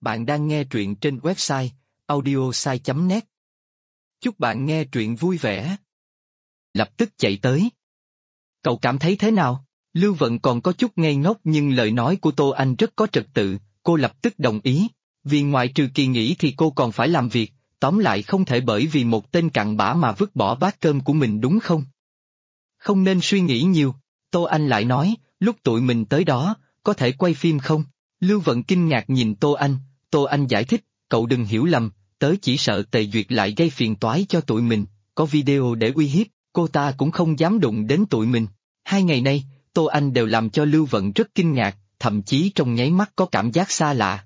Bạn đang nghe truyện trên website audiosai.net. Chúc bạn nghe truyện vui vẻ. Lập tức chạy tới. Cậu cảm thấy thế nào? Lưu Vận còn có chút ngây ngốc nhưng lời nói của Tô Anh rất có trật tự, cô lập tức đồng ý. Vì ngoại trừ kỳ nghỉ thì cô còn phải làm việc, tóm lại không thể bởi vì một tên cặn bã mà vứt bỏ bát cơm của mình đúng không? Không nên suy nghĩ nhiều, Tô Anh lại nói, lúc tụi mình tới đó, có thể quay phim không? Lưu Vận kinh ngạc nhìn Tô Anh giải thích, cậu đừng hiểu lầm, tớ chỉ sợ Tề Duyệt lại gây phiền toái cho tụi mình, có video để uy hiếp, cô ta cũng không dám đụng đến tụi mình. 2 ngày nay, Tô Anh đều làm cho Lưu Vận rất kinh ngạc, thậm chí trong nháy mắt có cảm giác xa lạ.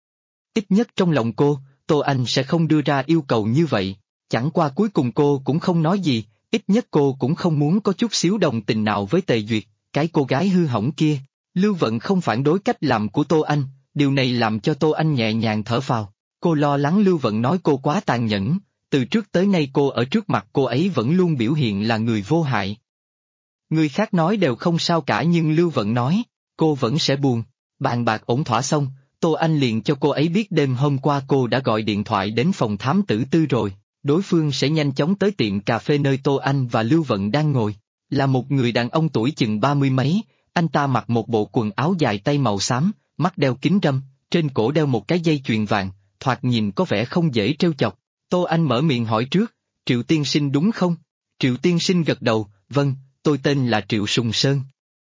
Ít nhất trong lòng cô, Tô Anh sẽ không đưa ra yêu cầu như vậy, chẳng qua cuối cùng cô cũng không nói gì, ít nhất cô cũng không muốn có chút xíu đồng tình nào với Tề Duyệt, cái cô gái hư hỏng kia. Lưu Vận không phản đối cách làm của Tô Anh, điều này làm cho Tô Anh nhẹ nhàng thở phào. Cô lo lắng Lưu Vận nói cô quá tàn nhẫn, từ trước tới nay cô ở trước mặt cô ấy vẫn luôn biểu hiện là người vô hại. Người khác nói đều không sao cả nhưng Lưu Vận nói, cô vẫn sẽ buồn. Bàn bạc ổn thỏa xong, Tô Anh liền cho cô ấy biết đêm hôm qua cô đã gọi điện thoại đến phòng thám tử Tư rồi, đối phương sẽ nhanh chóng tới tiệm cà phê nơi Tô Anh và Lưu Vận đang ngồi. Là một người đàn ông tuổi chừng 30 mấy, anh ta mặc một bộ quần áo dài tay màu xám, mắt đeo kính râm, trên cổ đeo một cái dây chuyền vàng, thoạt nhìn có vẻ không dễ trêu chọc. Tô Anh mở miệng hỏi trước, Triệu tiên sinh đúng không? Triệu tiên sinh gật đầu, vâng, tôi tên là Triệu Sùng Sơn.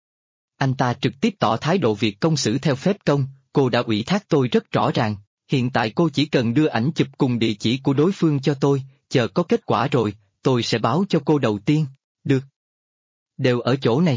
Anh ta trực tiếp tỏ thái độ việc công xử theo phép công, cô đã ủy thác tôi rất rõ ràng, hiện tại cô chỉ cần đưa ảnh chụp cùng địa chỉ của đối phương cho tôi, chờ có kết quả rồi, tôi sẽ báo cho cô đầu tiên, được. Đều ở chỗ này.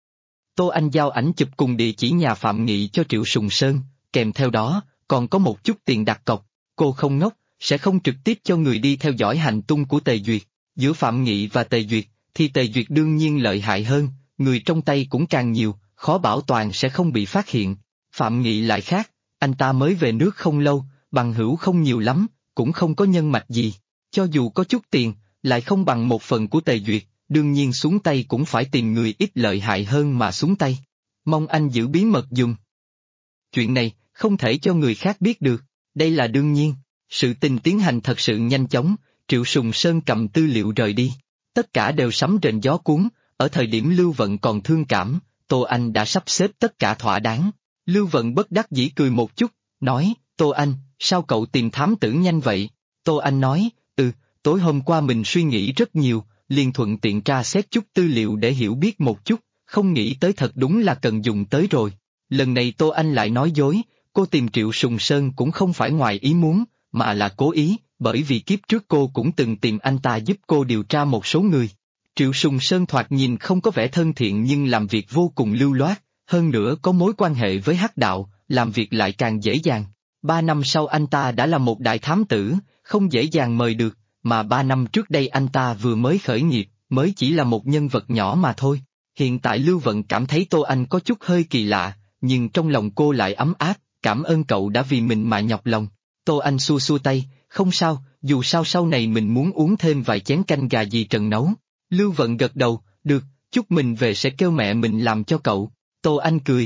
Tô Anh giao ảnh chụp cùng địa chỉ nhà Phạm Nghị cho Triệu Sùng Sơn, kèm theo đó, còn có một chút tiền đặt cọc, cô không ngốc, sẽ không trực tiếp cho người đi theo dõi hành tung của Tề Duyệt, giữa Phạm Nghị và Tề Duyệt, thì Tề Duyệt đương nhiên lợi hại hơn, người trong tay cũng càng nhiều, khó bảo toàn sẽ không bị phát hiện. Phạm Nghị lại khác, anh ta mới về nước không lâu, bằng hữu không nhiều lắm, cũng không có nhân mạch gì, cho dù có chút tiền, lại không bằng 1/10 của Tề Duyệt, đương nhiên xuống tay cũng phải tìm người ít lợi hại hơn mà xuống tay. Mong anh giữ bí mật dùm. Chuyện này, không thể cho người khác biết được, đây là đương nhiên. Sự tình tiến hành thật sự nhanh chóng, Triệu Sùng Sơn cầm tư liệu rời đi. Tất cả đều sấm rền gió cuốn, ở thời điểm Lưu Vận còn thương cảm, Tô Anh đã sắp xếp tất cả thỏa đáng. Lưu Vận bất đắc dĩ cười một chút, nói, Tô Anh, sao cậu tìm thám tử nhanh vậy? Tô Anh nói, tối hôm qua mình suy nghĩ rất nhiều, liền thuận tiện tra xét chút tư liệu để hiểu biết một chút, không nghĩ tới thật đúng là cần dùng tới rồi. Lần này Tô Anh lại nói dối, cô tìm Triệu Sùng Sơn cũng không phải ngoài ý muốn, mà là cố ý, bởi vì kiếp trước cô cũng từng tìm anh ta giúp cô điều tra một số người. Triệu Sùng Sơn thoạt nhìn không có vẻ thân thiện nhưng làm việc vô cùng lưu loát, hơn nữa có mối quan hệ với Hắc Đạo, làm việc lại càng dễ dàng. 3 năm sau anh ta đã là một đại thám tử, không dễ dàng mời được, mà 3 năm trước đây anh ta vừa mới khởi nghiệp, mới chỉ là một nhân vật nhỏ mà thôi. Hiện tại Lưu Vận cảm thấy Tô Anh có chút hơi kỳ lạ, nhưng trong lòng cô lại ấm áp, cảm ơn cậu đã vì mình mà nhọc lòng. Tô Anh xua xua tay, không sao, dù sao sau này mình muốn uống thêm vài chén canh gà gì Trần nấu. Lưu Vận gật đầu, được, chút mình về sẽ kêu mẹ mình làm cho cậu. Tô Anh cười,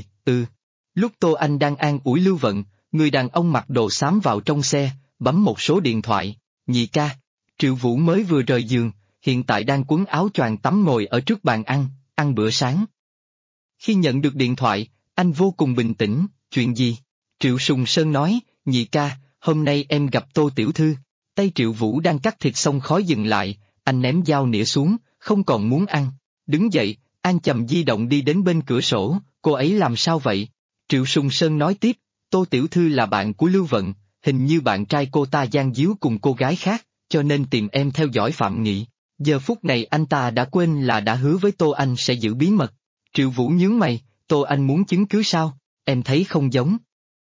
Lúc Tô Anh đang an ủi Lưu Vận, người đàn ông mặc đồ xám vào trong xe, bấm một số điện thoại, nhị ca. Triệu Vũ mới vừa rời giường, hiện tại đang quấn áo choàng tắm ngồi ở trước bàn ăn bữa sáng. Khi nhận được điện thoại, anh vô cùng bình tĩnh, chuyện gì? Triệu Sùng Sơn nói, nhị ca, hôm nay em gặp Tô tiểu thư. Tay Triệu Vũ đang cắt thịt xong khói dừng lại, anh ném dao nĩa xuống, không còn muốn ăn. Đứng dậy, An chầm di động đi đến bên cửa sổ, cô ấy làm sao vậy? Triệu Sùng Sơn nói tiếp, Tô tiểu thư là bạn của Lưu Vận, hình như bạn trai cô ta gian díu cùng cô gái khác, cho nên tìm em theo dõi Phạm Nghị. Giờ phút này anh ta đã quên là đã hứa với Tô Anh sẽ giữ bí mật. Triệu Vũ nhướng mày, Tô Anh muốn chứng cứ sao? Em thấy không giống.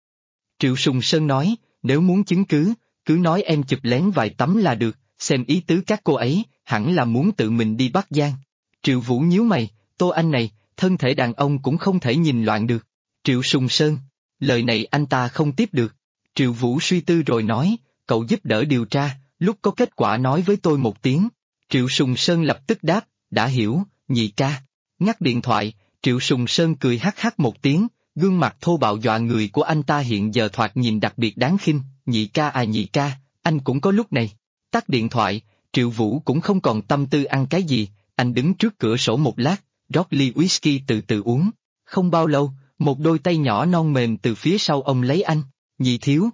Triệu Sùng Sơn nói, nếu muốn chứng cứ, cứ nói em chụp lén vài tấm là được, xem ý tứ các cô ấy, hẳn là muốn tự mình đi Bắc Giang. Triệu Vũ nhíu mày, Tô Anh này, thân thể đàn ông cũng không thể nhìn loạn được. Triệu Sùng Sơn, lời này anh ta không tiếp được. Triệu Vũ suy tư rồi nói, cậu giúp đỡ điều tra, lúc có kết quả nói với tôi một tiếng. Triệu Sùng Sơn lập tức đáp, đã hiểu, nhị ca. Ngắt điện thoại, Triệu Sùng Sơn cười hắc hắc một tiếng, Gương mặt thô bạo dọa người của anh ta hiện giờ thoạt nhìn đặc biệt đáng khinh. Nhị ca à nhị ca, anh cũng có lúc này. Tắt điện thoại, Triệu Vũ cũng không còn tâm tư ăn cái gì, anh đứng trước cửa sổ một lát, rót ly whisky từ từ uống. Không bao lâu, một đôi tay nhỏ non mềm từ phía sau ông lấy anh. Nhị thiếu.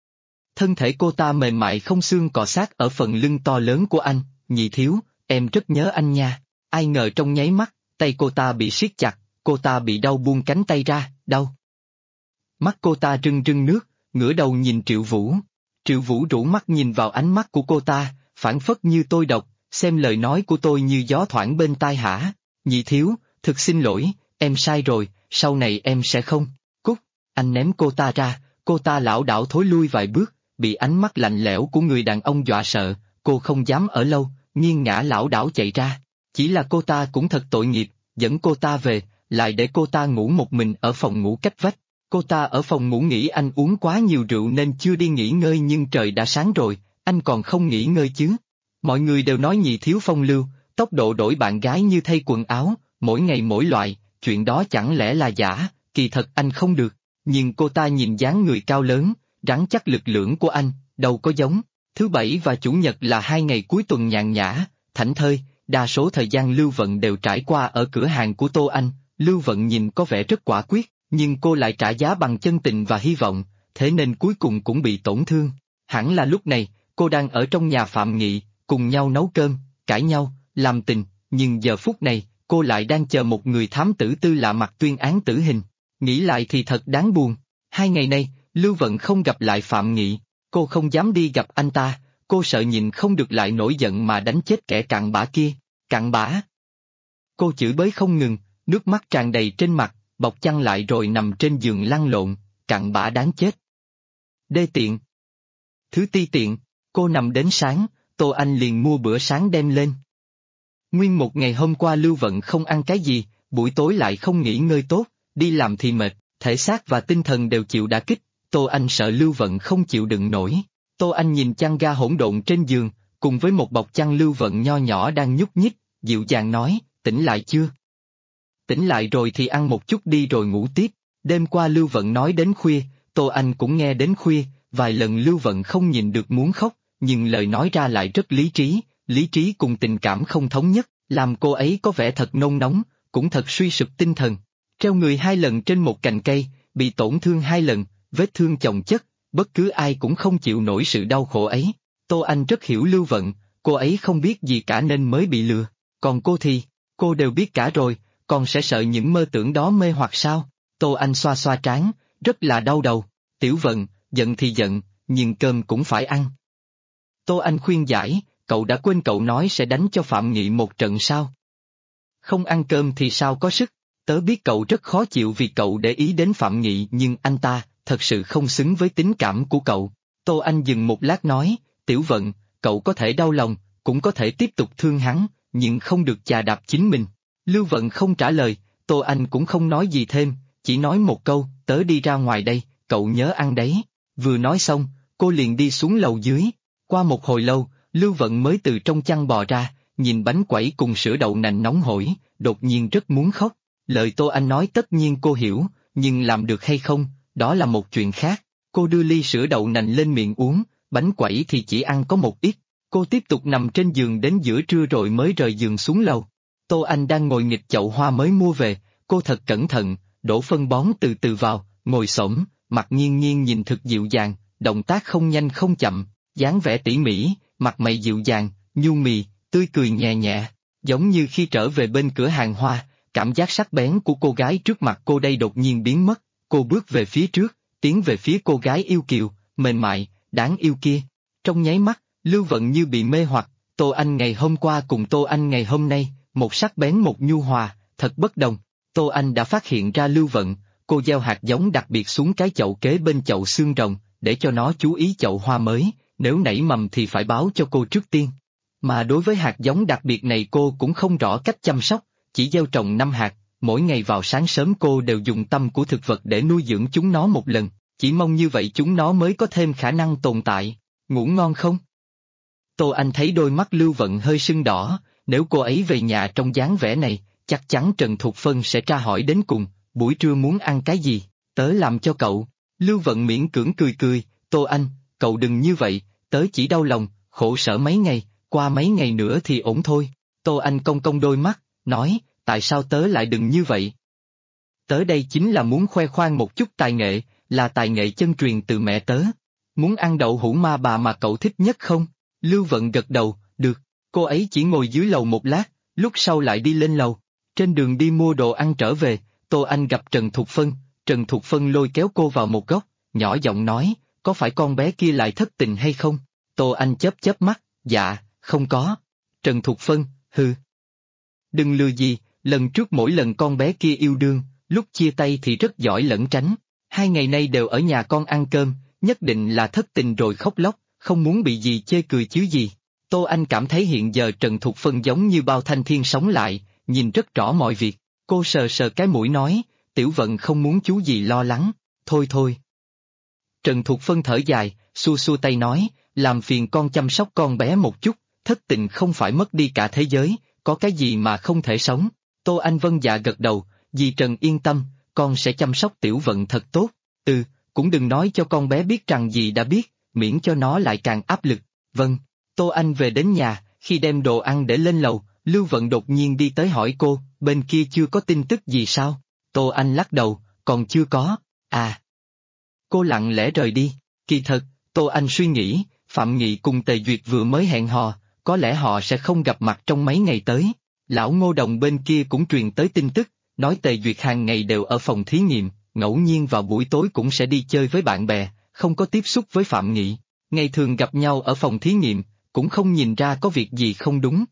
Thân thể cô ta mềm mại không xương cọ sát ở phần lưng to lớn của anh. Nhị thiếu, em rất nhớ anh nha. Ai ngờ trong nháy mắt, tay cô ta bị siết chặt, cô ta bị đau buông cánh tay ra, đau. Mắt cô ta rưng rưng nước, ngửa đầu nhìn Triệu Vũ. Triệu Vũ rũ mắt nhìn vào ánh mắt của cô ta, phảng phất như tôi độc, xem lời nói của tôi như gió thoảng bên tai hả. Nhị thiếu, thực xin lỗi, em sai rồi, sau này em sẽ không. Cút, anh ném cô ta ra, cô ta lảo đảo thối lui vài bước, bị ánh mắt lạnh lẽo của người đàn ông dọa sợ, cô không dám ở lâu, nghiêng ngã lảo đảo chạy ra. Chỉ là cô ta cũng thật tội nghiệp, dẫn cô ta về, lại để cô ta ngủ một mình ở phòng ngủ cách vách. Cô ta ở phòng ngủ nghĩ anh uống quá nhiều rượu nên chưa đi nghỉ ngơi nhưng trời đã sáng rồi, anh còn không nghỉ ngơi chứ. Mọi người đều nói nhị thiếu phong lưu, tốc độ đổi bạn gái như thay quần áo, mỗi ngày mỗi loại, chuyện đó chẳng lẽ là giả, kỳ thật anh không được. Nhưng cô ta nhìn dáng người cao lớn, rắn chắc lực lưỡng của anh, đâu có giống. Thứ bảy và chủ nhật là 2 ngày cuối tuần nhàn nhã, thảnh thơi, đa số thời gian Lưu Vận đều trải qua ở cửa hàng của Tô Anh. Lưu Vận nhìn có vẻ rất quả quyết, nhưng cô lại trả giá bằng chân tình và hy vọng, thế nên cuối cùng cũng bị tổn thương. Hẳn là lúc này, cô đang ở trong nhà Phạm Nghị, cùng nhau nấu cơm, cãi nhau, làm tình, nhưng giờ phút này, cô lại đang chờ một người thám tử tư lạ mặt tuyên án tử hình. Nghĩ lại thì thật đáng buồn. 2 ngày nay, Lưu Vận không gặp lại Phạm Nghị, cô không dám đi gặp anh ta, cô sợ nhìn không được lại nổi giận mà đánh chết kẻ cặn bã kia. Cặn bã. Cô chửi bới không ngừng, nước mắt tràn đầy trên mặt, bọc chăn lại rồi nằm trên giường lăn lộn, cặn bã đáng chết. Đê tiện. Thứ ti tiện, cô nằm đến sáng, Tô Anh liền mua bữa sáng đem lên. Nguyên một ngày hôm qua Lưu Vận không ăn cái gì, buổi tối lại không nghỉ ngơi tốt, đi làm thì mệt, thể xác và tinh thần đều chịu đả kích, Tô Anh sợ Lưu Vận không chịu đựng nổi. Tô Anh nhìn chăn ga hỗn độn trên giường, cùng với một bọc chăn Lưu Vận nho nhỏ đang nhúc nhích, dịu dàng nói, tỉnh lại chưa? Tỉnh lại rồi thì ăn một chút đi rồi ngủ tiếp. Đêm qua Lưu Vận nói đến khuya, Tô Anh cũng nghe đến khuya, vài lần Lưu Vận không nhìn được muốn khóc, nhưng lời nói ra lại rất lý trí cùng tình cảm không thống nhất, làm cô ấy có vẻ thật nôn nóng, cũng thật suy sụp tinh thần. Treo người 2 lần trên một cành cây, bị tổn thương 2 lần, vết thương chồng chất, bất cứ ai cũng không chịu nổi sự đau khổ ấy. Tô Anh rất hiểu Lưu Vận, cô ấy không biết gì cả nên mới bị lừa, còn cô thì, cô đều biết cả rồi, còn sẽ sợ những mơ tưởng đó mê hoặc sao? Tô Anh xoa xoa trán, rất là đau đầu. Tiểu Vận, giận thì giận, nhưng cơm cũng phải ăn. Tô Anh khuyên giải, cậu đã quên cậu nói sẽ đánh cho Phạm Nghị một trận sao? Không ăn cơm thì sao có sức? Tớ biết cậu rất khó chịu vì cậu để ý đến Phạm Nghị nhưng anh ta, thật sự không xứng với tính cảm của cậu. Tô Anh dừng một lát nói, Tiểu Vận, cậu có thể đau lòng, cũng có thể tiếp tục thương hắn, nhưng không được chà đạp chính mình. Lưu Vận không trả lời, Tô Anh cũng không nói gì thêm, chỉ nói một câu, tớ đi ra ngoài đây, cậu nhớ ăn đấy. Vừa nói xong, cô liền đi xuống lầu dưới. Qua một hồi lâu, Lưu Vận mới từ trong chăn bò ra, nhìn bánh quẩy cùng sữa đậu nành nóng hổi, đột nhiên rất muốn khóc. Lời Tô Anh nói tất nhiên cô hiểu, nhưng làm được hay không, đó là một chuyện khác. Cô đưa ly sữa đậu nành lên miệng uống, bánh quẩy thì chỉ ăn có một ít. Cô tiếp tục nằm trên giường đến giữa trưa rồi mới rời giường xuống lầu. Tô Anh đang ngồi nghịch chậu hoa mới mua về, cô thật cẩn thận, đổ phân bón từ từ vào, ngồi xổm, mặt nghiêng nghiêng nhìn thực dịu dàng, động tác không nhanh không chậm, dáng vẻ tỉ mỉ, mặt mày dịu dàng, nhu mì, tươi cười nhẹ nhẹ, giống như khi trở về bên cửa hàng hoa, cảm giác sắc bén của cô gái trước mặt cô đây đột nhiên biến mất, cô bước về phía trước, tiến về phía cô gái yêu kiều, mềm mại, đáng yêu kia. Trong nháy mắt, Lưu Vận như bị mê hoặc, Tô Anh ngày hôm qua cùng Tô Anh ngày hôm nay, một sắc bén một nhu hòa, thật bất đồng. Tô Anh đã phát hiện ra Lưu Vận, cô gieo hạt giống đặc biệt xuống cái chậu kế bên chậu xương rồng, để cho nó chú ý chậu hoa mới, nếu nảy mầm thì phải báo cho cô trước tiên. Mà đối với hạt giống đặc biệt này cô cũng không rõ cách chăm sóc, chỉ gieo trồng 5 hạt, mỗi ngày vào sáng sớm cô đều dùng tâm của thực vật để nuôi dưỡng chúng nó một lần, chỉ mong như vậy chúng nó mới có thêm khả năng tồn tại. Ngủ ngon không? Tô Anh thấy đôi mắt Lưu Vận hơi sưng đỏ, nếu cô ấy về nhà trong dáng vẻ này, chắc chắn Trần Thục Phân sẽ tra hỏi đến cùng, buổi trưa muốn ăn cái gì, Tớ làm cho cậu. Lưu Vận miễn cưỡng cười cười, Tô Anh, cậu đừng như vậy, tớ chỉ đau lòng, khổ sở mấy ngày, qua mấy ngày nữa thì ổn thôi. Tô Anh cong cong đôi mắt, nói, tại sao tớ lại đừng như vậy? Tớ đây chính là muốn khoe khoang một chút tài nghệ, là tài nghệ chân truyền từ mẹ tớ. Muốn ăn đậu hũ ma bà mà cậu thích nhất không? Lưu Vận gật đầu, được. Cô ấy chỉ ngồi dưới lầu một lát, lúc sau lại đi lên lầu. Trên đường đi mua đồ ăn trở về, Tô Anh gặp Trần Thục Phân. Trần Thục Phân lôi kéo cô vào một góc, nhỏ giọng nói, có phải con bé kia lại thất tình hay không? Tô Anh chớp chớp mắt, dạ, không có. Trần Thục Phân, hừ. Đừng lừa gì, lần trước mỗi lần con bé kia yêu đương, lúc chia tay thì rất giỏi lẩn tránh. 2 ngày nay đều ở nhà con ăn cơm, nhất định là thất tình rồi khóc lóc, không muốn bị gì chê cười chứ gì. Tô Anh cảm thấy hiện giờ Trần Thục Phân giống như bao thanh thiên sống lại, nhìn rất rõ mọi việc. Cô sờ sờ cái mũi nói, Tiểu Vận không muốn chú gì lo lắng, thôi thôi. Trần Thục Phân thở dài, xua xua tay nói, làm phiền con chăm sóc con bé một chút, thất tình không phải mất đi cả thế giới, có cái gì mà không thể sống. Tô Anh vâng dạ gật đầu, dì Trần yên tâm, con sẽ chăm sóc Tiểu Vận thật tốt, cũng đừng nói cho con bé biết rằng dì đã biết, miễn cho nó lại càng áp lực, vâng. Tô Anh về đến nhà, khi đem đồ ăn để lên lầu, Lưu Vận đột nhiên đi tới hỏi cô, bên kia chưa có tin tức gì sao? Tô Anh lắc đầu, còn chưa có, à. Cô lặng lẽ rời đi, kỳ thật, Tô Anh suy nghĩ, Phạm Nghị cùng Tề Duyệt vừa mới hẹn hò, có lẽ họ sẽ không gặp mặt trong mấy ngày tới. Lão Ngô Đồng bên kia cũng truyền tới tin tức, nói Tề Duyệt hàng ngày đều ở phòng thí nghiệm, ngẫu nhiên vào buổi tối cũng sẽ đi chơi với bạn bè, không có tiếp xúc với Phạm Nghị. Ngày thường gặp nhau ở phòng thí nghiệm, cũng không nhìn ra có việc gì không đúng.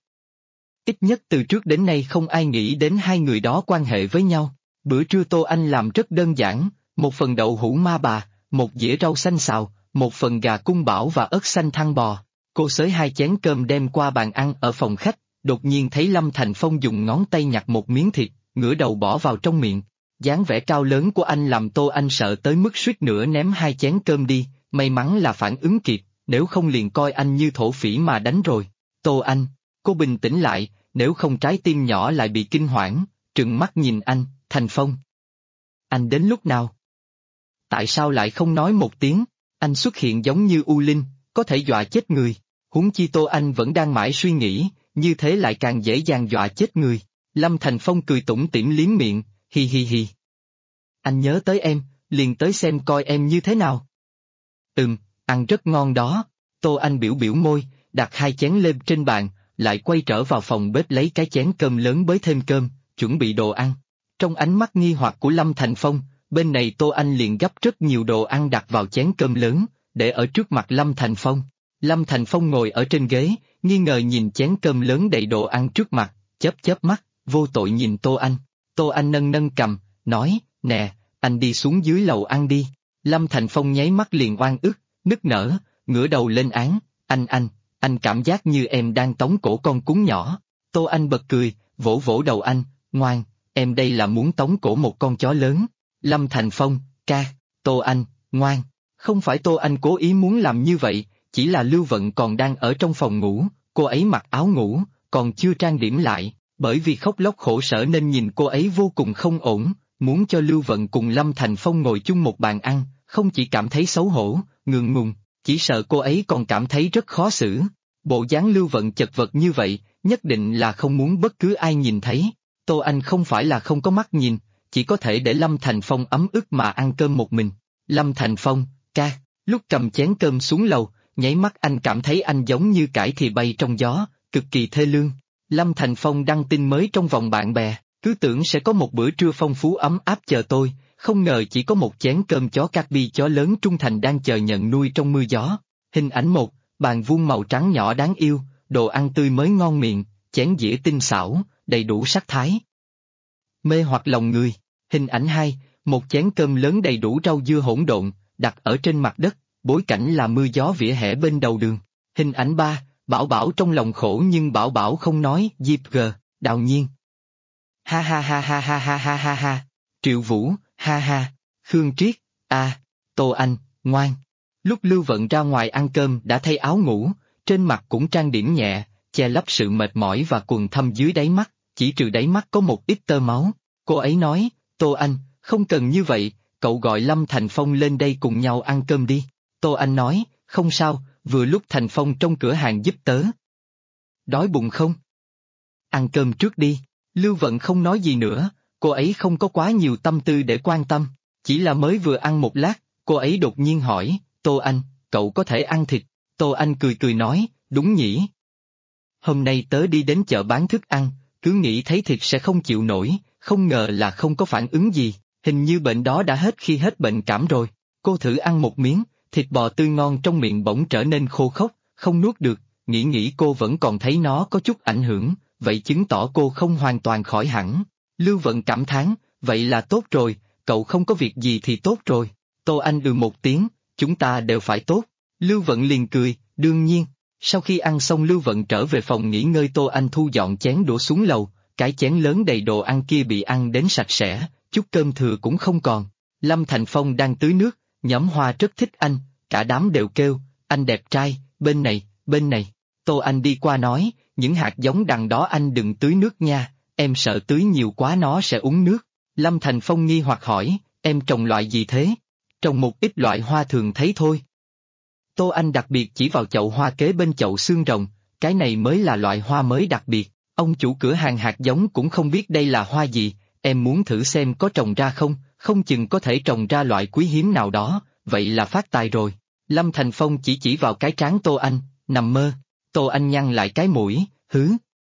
Ít nhất từ trước đến nay không ai nghĩ đến hai người đó quan hệ với nhau. Bữa trưa Tô Anh làm rất đơn giản, một phần đậu hũ ma bà, một dĩa rau xanh xào, một phần gà cung bảo và ớt xanh thăn bò. Cô xới 2 chén cơm đem qua bàn ăn ở phòng khách, đột nhiên thấy Lâm Thành Phong dùng ngón tay nhặt một miếng thịt, ngửa đầu bỏ vào trong miệng. Dáng vẻ cao lớn của anh làm Tô Anh sợ tới mức suýt nữa ném 2 chén cơm đi, may mắn là phản ứng kịp, nếu không liền coi anh như thổ phỉ mà đánh rồi. Tô Anh, cô bình tĩnh lại, nếu không trái tim nhỏ lại bị kinh hoảng, trừng mắt nhìn anh, Thành Phong. Anh đến lúc nào? Tại sao lại không nói một tiếng? Anh xuất hiện giống như U Linh, có thể dọa chết người. Huống chi Tô Anh vẫn đang mãi suy nghĩ, như thế lại càng dễ dàng dọa chết người. Lâm Thành Phong cười tủm tỉm liếm miệng, hi hi hi. Anh nhớ tới em, liền tới xem coi em như thế nào. Ăn rất ngon đó. Tô Anh biểu biểu môi, đặt 2 chén lên trên bàn, lại quay trở vào phòng bếp lấy cái chén cơm lớn bới thêm cơm, chuẩn bị đồ ăn. Trong ánh mắt nghi hoặc của Lâm Thành Phong, bên này Tô Anh liền gấp rất nhiều đồ ăn đặt vào chén cơm lớn, để ở trước mặt Lâm Thành Phong. Lâm Thành Phong ngồi ở trên ghế, nghi ngờ nhìn chén cơm lớn đầy đồ ăn trước mặt, chớp chớp mắt, vô tội nhìn Tô Anh. Tô Anh nâng nâng cầm, nói, nè, anh đi xuống dưới lầu ăn đi. Lâm Thành Phong nháy mắt liền oan ức, nức nở, ngửa đầu lên án, anh cảm giác như em đang tống cổ con cún nhỏ. Tô Anh bật cười, vỗ vỗ đầu anh, ngoan, em đây là muốn tống cổ một con chó lớn. Lâm Thành Phong, ca, Tô Anh, ngoan, không phải Tô Anh cố ý muốn làm như vậy, chỉ là Lưu Vận còn đang ở trong phòng ngủ, cô ấy mặc áo ngủ, còn chưa trang điểm lại, bởi vì khóc lóc khổ sở nên nhìn cô ấy vô cùng không ổn, muốn cho Lưu Vận cùng Lâm Thành Phong ngồi chung một bàn ăn, không chỉ cảm thấy xấu hổ, ngượng ngùng, chỉ sợ cô ấy còn cảm thấy rất khó xử. Bộ dáng Lưu Vận chật vật như vậy, nhất định là không muốn bất cứ ai nhìn thấy. Tô Anh không phải là không có mắt nhìn, chỉ có thể để Lâm Thành Phong ấm ức mà ăn cơm một mình. Lâm Thành Phong, ca, lúc cầm chén cơm xuống lầu, nháy mắt anh cảm thấy anh giống như cải thì bay trong gió, cực kỳ thê lương. Lâm Thành Phong đăng tin mới trong vòng bạn bè, cứ tưởng sẽ có một bữa trưa phong phú ấm áp chờ tôi, không ngờ chỉ có một chén cơm chó Kirby chó lớn trung thành đang chờ nhận nuôi trong mưa gió. Hình ảnh 1, bàn vuông màu trắng nhỏ đáng yêu, đồ ăn tươi mới ngon miệng, chén dĩa tinh xảo, đầy đủ sắc thái, mê hoặc lòng người. Hình ảnh 2, một chén cơm lớn đầy đủ rau dưa hỗn độn, đặt ở trên mặt đất, bối cảnh là mưa gió vỉa hè bên đầu đường. Hình ảnh 3, Bảo Bảo trong lòng khổ nhưng Bảo Bảo không nói, Diệp G, Đào Nhiên. Ha ha ha ha ha ha ha ha ha, Triệu Vũ, ha ha, Khương Triết, Tô Anh, ngoan. Lúc Lưu Vận ra ngoài ăn cơm đã thay áo ngủ, trên mặt cũng trang điểm nhẹ, che lấp sự mệt mỏi và quầng thâm dưới đáy mắt, chỉ trừ đáy mắt có một ít tơ máu. Cô ấy nói, Tô Anh, không cần như vậy, cậu gọi Lâm Thành Phong lên đây cùng nhau ăn cơm đi. Tô Anh nói, không sao, vừa lúc Thành Phong trong cửa hàng giúp tớ. Đói bụng không? Ăn cơm trước đi. Lưu Vận không nói gì nữa, cô ấy không có quá nhiều tâm tư để quan tâm. Chỉ là mới vừa ăn một lát, cô ấy đột nhiên hỏi, Tô Anh, cậu có thể ăn thịt? Tô Anh cười cười nói, đúng nhỉ. Hôm nay tớ đi đến chợ bán thức ăn, cứ nghĩ thấy thịt sẽ không chịu nổi, không ngờ là không có phản ứng gì, hình như bệnh đó đã hết khi hết bệnh cảm rồi. Cô thử ăn một miếng, thịt bò tươi ngon trong miệng bỗng trở nên khô khốc, không nuốt được, nghĩ cô vẫn còn thấy nó có chút ảnh hưởng, vậy chứng tỏ cô không hoàn toàn khỏi hẳn. Lưu Vận cảm thán, vậy là tốt rồi, cậu không có việc gì thì tốt rồi. Tô Anh một tiếng, chúng ta đều phải tốt. Lưu Vận liền cười, đương nhiên. Sau khi ăn xong Lưu Vận trở về phòng nghỉ ngơi, Tô Anh thu dọn chén đũa xuống lầu, cái chén lớn đầy đồ ăn kia bị ăn đến sạch sẽ, chút cơm thừa cũng không còn. Lâm Thành Phong đang tưới nước, nhóm hoa rất thích anh, cả đám đều kêu, anh đẹp trai, bên này, bên này. Tô Anh đi qua nói, những hạt giống đằng đó anh đừng tưới nước nha, em sợ tưới nhiều quá nó sẽ uống nước. Lâm Thành Phong nghi hoặc hỏi, em trồng loại gì thế? Trồng một ít loại hoa thường thấy thôi. Tô Anh đặc biệt chỉ vào chậu hoa kế bên chậu xương rồng, cái này mới là loại hoa mới đặc biệt, ông chủ cửa hàng hạt giống cũng không biết đây là hoa gì, em muốn thử xem có trồng ra không, không chừng có thể trồng ra loại quý hiếm nào đó, vậy là phát tài rồi. Lâm Thành Phong chỉ vào cái trán Tô Anh, nằm mơ. Tô Anh nhăn lại cái mũi, hứ.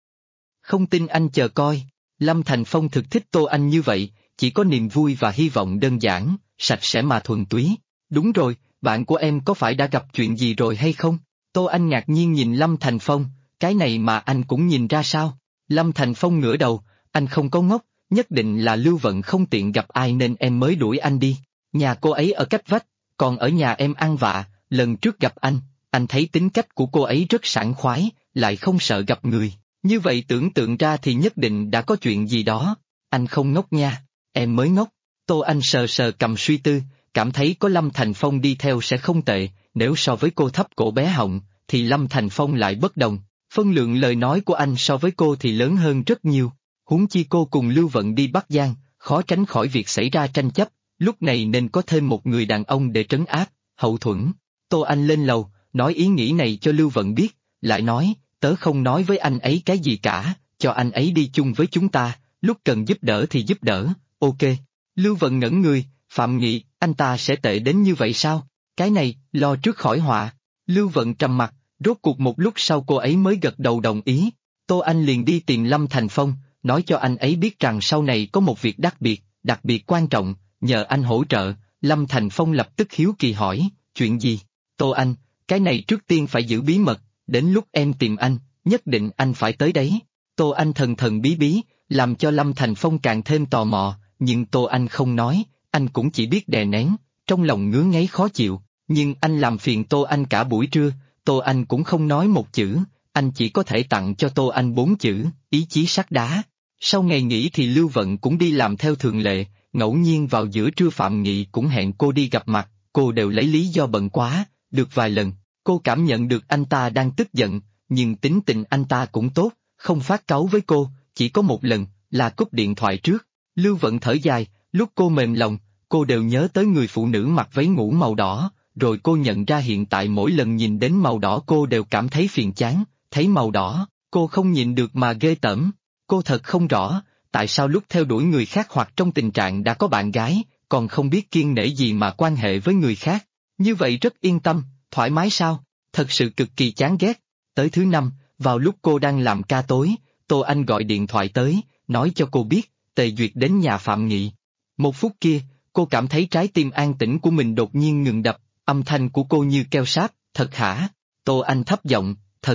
Không tin anh chờ coi. Lâm Thành Phong thực thích Tô Anh như vậy, chỉ có niềm vui và hy vọng đơn giản, sạch sẽ mà thuần túy. Đúng rồi, bạn của em có phải đã gặp chuyện gì rồi hay không? Tô Anh ngạc nhiên nhìn Lâm Thành Phong, cái này mà anh cũng nhìn ra sao? Lâm Thành Phong ngửa đầu, anh không có ngốc, nhất định là Lưu Vận không tiện gặp ai nên em mới đuổi anh đi. Nhà cô ấy ở cách vách, còn ở nhà em ăn vạ, lần trước gặp anh thấy tính cách của cô ấy rất sảng khoái, lại không sợ gặp người. Như vậy tưởng tượng ra thì nhất định đã có chuyện gì đó. Anh không ngốc nha, em mới ngốc. Tô Anh sờ sờ cầm suy tư, cảm thấy có Lâm Thành Phong đi theo sẽ không tệ, nếu so với cô thấp cổ bé họng, thì Lâm Thành Phong lại bất đồng. Phân lượng lời nói của anh so với cô thì lớn hơn rất nhiều. Huống chi cô cùng Lưu Vận đi Bắc Giang, khó tránh khỏi việc xảy ra tranh chấp, lúc này nên có thêm một người đàn ông để trấn áp, hậu thuẫn. Tô Anh lên lầu, nói ý nghĩ này cho Lưu Vận biết, lại nói, tớ không nói với anh ấy cái gì cả, cho anh ấy đi chung với chúng ta, lúc cần giúp đỡ thì giúp đỡ, ok. Lưu Vận ngẩn người, Phạm Nghị, anh ta sẽ tệ đến như vậy sao? Cái này, lo trước khỏi họa. Lưu Vận trầm mặt, rốt cuộc một lúc sau cô ấy mới gật đầu đồng ý. Tô Anh liền đi tìm Lâm Thành Phong, nói cho anh ấy biết rằng sau này có một việc đặc biệt quan trọng, nhờ anh hỗ trợ. Lâm Thành Phong lập tức hiếu kỳ hỏi, chuyện gì? Tô Anh, cái này trước tiên phải giữ bí mật, đến lúc em tìm anh, nhất định anh phải tới đấy. Tô Anh thần thần bí bí, làm cho Lâm Thành Phong càng thêm tò mò, nhưng Tô Anh không nói, anh cũng chỉ biết đè nén, trong lòng ngứa ngáy khó chịu, nhưng anh làm phiền Tô Anh cả buổi trưa, Tô Anh cũng không nói một chữ, anh chỉ có thể tặng cho Tô Anh 4 chữ, ý chí sắt đá. Sau ngày nghỉ thì Lưu Vận cũng đi làm theo thường lệ, ngẫu nhiên vào giữa trưa Phạm Nghị cũng hẹn cô đi gặp mặt, cô đều lấy lý do bận quá, được vài lần, cô cảm nhận được anh ta đang tức giận, nhưng tính tình anh ta cũng tốt, không phát cáu với cô, chỉ có một lần, là cúp điện thoại trước. Lưu Vận thở dài, lúc cô mềm lòng, cô đều nhớ tới người phụ nữ mặc váy ngủ màu đỏ, rồi cô nhận ra hiện tại mỗi lần nhìn đến màu đỏ cô đều cảm thấy phiền chán, thấy màu đỏ, cô không nhịn được mà ghê tởm. Cô thật không rõ, tại sao lúc theo đuổi người khác hoặc trong tình trạng đã có bạn gái, còn không biết kiêng nể gì mà quan hệ với người khác. Như vậy rất yên tâm, thoải mái sao? Thật sự cực kỳ chán ghét. Tới thứ năm, vào lúc cô đang làm ca tối, Tô Anh gọi điện thoại tới, nói cho cô biết, Tề Duyệt đến nhà Phạm Nghị. Một phút kia, cô cảm thấy trái tim an tĩnh của mình đột nhiên ngừng đập, âm thanh của cô như keo sáp, thật hả? Tô Anh thấp giọng, thật.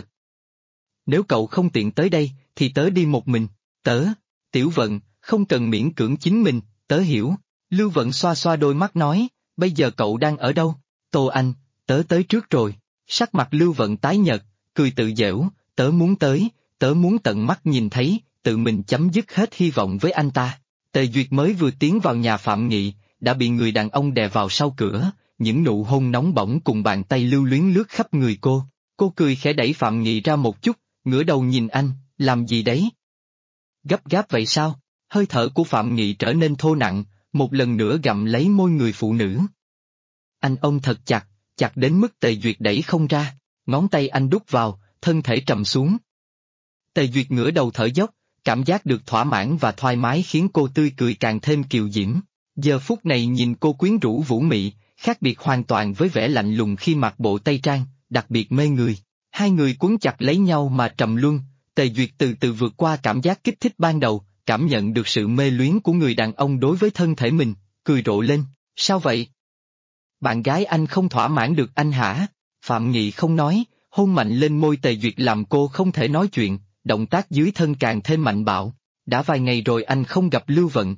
Nếu cậu không tiện tới đây, thì tớ đi một mình, tớ, Tiểu Vận, không cần miễn cưỡng chính mình, tớ hiểu. Lưu Vận xoa xoa đôi mắt nói, bây giờ cậu đang ở đâu? Tô Anh, tớ tới trước rồi. Sắc mặt Lưu Vận tái nhợt, cười tự giễu, tớ muốn tới, tớ muốn tận mắt nhìn thấy, tự mình chấm dứt hết hy vọng với anh ta. Tề Duyệt mới vừa tiến vào nhà Phạm Nghị, đã bị người đàn ông đè vào sau cửa, những nụ hôn nóng bỏng cùng bàn tay lưu luyến lướt khắp người cô. Cô cười khẽ đẩy Phạm Nghị ra một chút, ngửa đầu nhìn anh, làm gì đấy? Gấp gáp vậy sao? Hơi thở của Phạm Nghị trở nên thô nặng, một lần nữa gặm lấy môi người phụ nữ. Anh ôm thật chặt, chặt đến mức Tề Duyệt đẩy không ra, ngón tay anh đút vào, thân thể trầm xuống. Tề Duyệt ngửa đầu thở dốc, cảm giác được thỏa mãn và thoải mái khiến cô tươi cười càng thêm kiều diễm. Giờ phút này nhìn cô quyến rũ vũ mị, khác biệt hoàn toàn với vẻ lạnh lùng khi mặc bộ tây trang, đặc biệt mê người. Hai người quấn chặt lấy nhau mà trầm luân, Tề Duyệt từ từ vượt qua cảm giác kích thích ban đầu, cảm nhận được sự mê luyến của người đàn ông đối với thân thể mình, cười rộ lên, sao vậy? Bạn gái anh không thỏa mãn được anh hả? Phạm Nghị không nói, hôn mạnh lên môi Tề Duyệt làm cô không thể nói chuyện, động tác dưới thân càng thêm mạnh bạo. Đã vài ngày rồi anh không gặp Lưu Vận.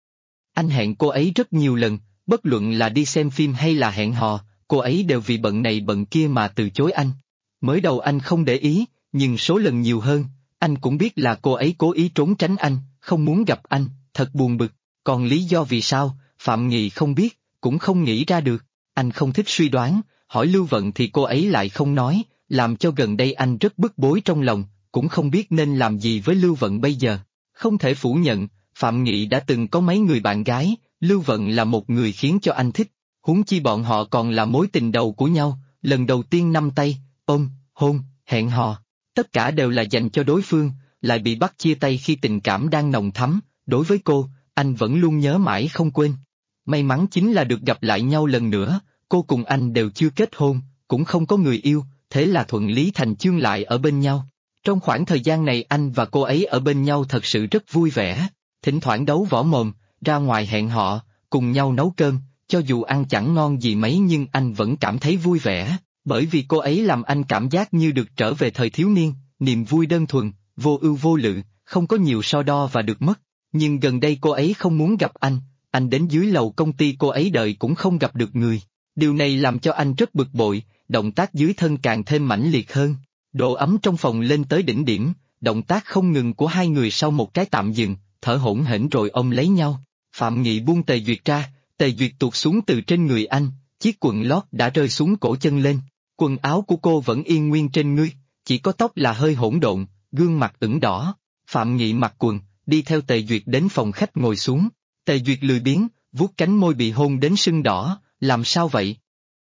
Anh hẹn cô ấy rất nhiều lần, bất luận là đi xem phim hay là hẹn hò, cô ấy đều vì bận này bận kia mà từ chối anh. Mới đầu anh không để ý, nhưng số lần nhiều hơn, anh cũng biết là cô ấy cố ý trốn tránh anh, không muốn gặp anh, thật buồn bực. Còn lý do vì sao, Phạm Nghị không biết, cũng không nghĩ ra được. Anh không thích suy đoán, hỏi Lưu Vận thì cô ấy lại không nói, làm cho gần đây anh rất bức bối trong lòng, cũng không biết nên làm gì với Lưu Vận bây giờ. Không thể phủ nhận, Phạm Nghị đã từng có mấy người bạn gái, Lưu Vận là một người khiến cho anh thích, huống chi bọn họ còn là mối tình đầu của nhau, lần đầu tiên nắm tay, ôm, hôn, hẹn hò, tất cả đều là dành cho đối phương, lại bị bắt chia tay khi tình cảm đang nồng thắm, đối với cô, anh vẫn luôn nhớ mãi không quên. May mắn chính là được gặp lại nhau lần nữa, cô cùng anh đều chưa kết hôn, cũng không có người yêu, thế là thuận lý thành chương lại ở bên nhau. Trong khoảng thời gian này anh và cô ấy ở bên nhau thật sự rất vui vẻ, thỉnh thoảng đấu võ mồm, ra ngoài hẹn họ, cùng nhau nấu cơm, cho dù ăn chẳng ngon gì mấy nhưng anh vẫn cảm thấy vui vẻ, bởi vì cô ấy làm anh cảm giác như được trở về thời thiếu niên, niềm vui đơn thuần, vô ưu vô lự, không có nhiều so đo và được mất. Nhưng gần đây cô ấy không muốn gặp anh đến dưới lầu công ty cô ấy đợi cũng không gặp được người. Điều này làm cho anh rất bực bội, động tác dưới thân càng thêm mãnh liệt hơn. Độ ấm trong phòng lên tới đỉnh điểm, động tác không ngừng của hai người sau một cái tạm dừng, thở hổn hển rồi ôm lấy nhau. Phạm Nghị buông Tề Duyệt ra, Tề Duyệt tuột xuống từ trên người anh, chiếc quần lót đã rơi xuống cổ chân lên. Quần áo của cô vẫn yên nguyên trên ngươi, chỉ có tóc là hơi hỗn độn, gương mặt ửng đỏ. Phạm Nghị mặc quần, đi theo Tề Duyệt đến phòng khách ngồi xuống. Tề Duyệt lười biếng, vuốt cánh môi bị hôn đến sưng đỏ, làm sao vậy?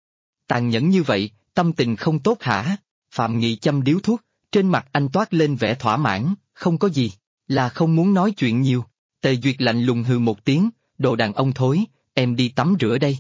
Tàn nhẫn như vậy, tâm tình không tốt hả? Phạm Nghị châm điếu thuốc, trên mặt anh toát lên vẻ thỏa mãn, không có gì, là không muốn nói chuyện nhiều. Tề Duyệt lạnh lùng hừ một tiếng, đồ đàn ông thối, em đi tắm rửa đây.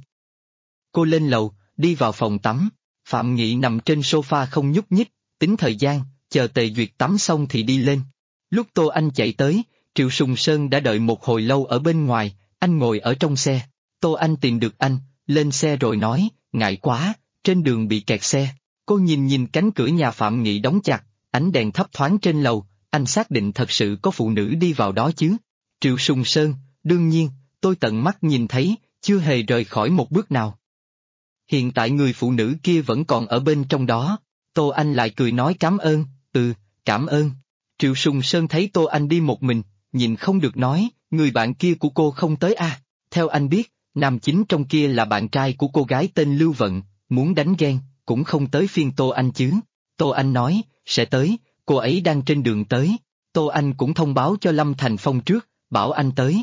Cô lên lầu, đi vào phòng tắm, Phạm Nghị nằm trên sofa không nhúc nhích, tính thời gian, chờ Tề Duyệt tắm xong thì đi lên. Lúc Tô Anh chạy tới, Triệu Sùng Sơn đã đợi một hồi lâu ở bên ngoài, anh ngồi ở trong xe. Tô Anh tìm được anh, lên xe rồi nói, ngại quá, trên đường bị kẹt xe. Cô nhìn cánh cửa nhà Phạm Nghị đóng chặt, ánh đèn thấp thoáng trên lầu, anh xác định thật sự có phụ nữ đi vào đó chứ. Triệu Sùng Sơn, đương nhiên, tôi tận mắt nhìn thấy, chưa hề rời khỏi một bước nào. Hiện tại người phụ nữ kia vẫn còn ở bên trong đó. Tô Anh lại cười nói cảm ơn, cảm ơn. Triệu Sùng Sơn thấy Tô Anh đi một mình, nhìn không được nói, người bạn kia của cô không tới à. Theo anh biết, nam chính trong kia là bạn trai của cô gái tên Lưu Vận, muốn đánh ghen, cũng không tới phiên Tô Anh chứ. Tô Anh nói, sẽ tới, cô ấy đang trên đường tới. Tô Anh cũng thông báo cho Lâm Thành Phong trước, bảo anh tới.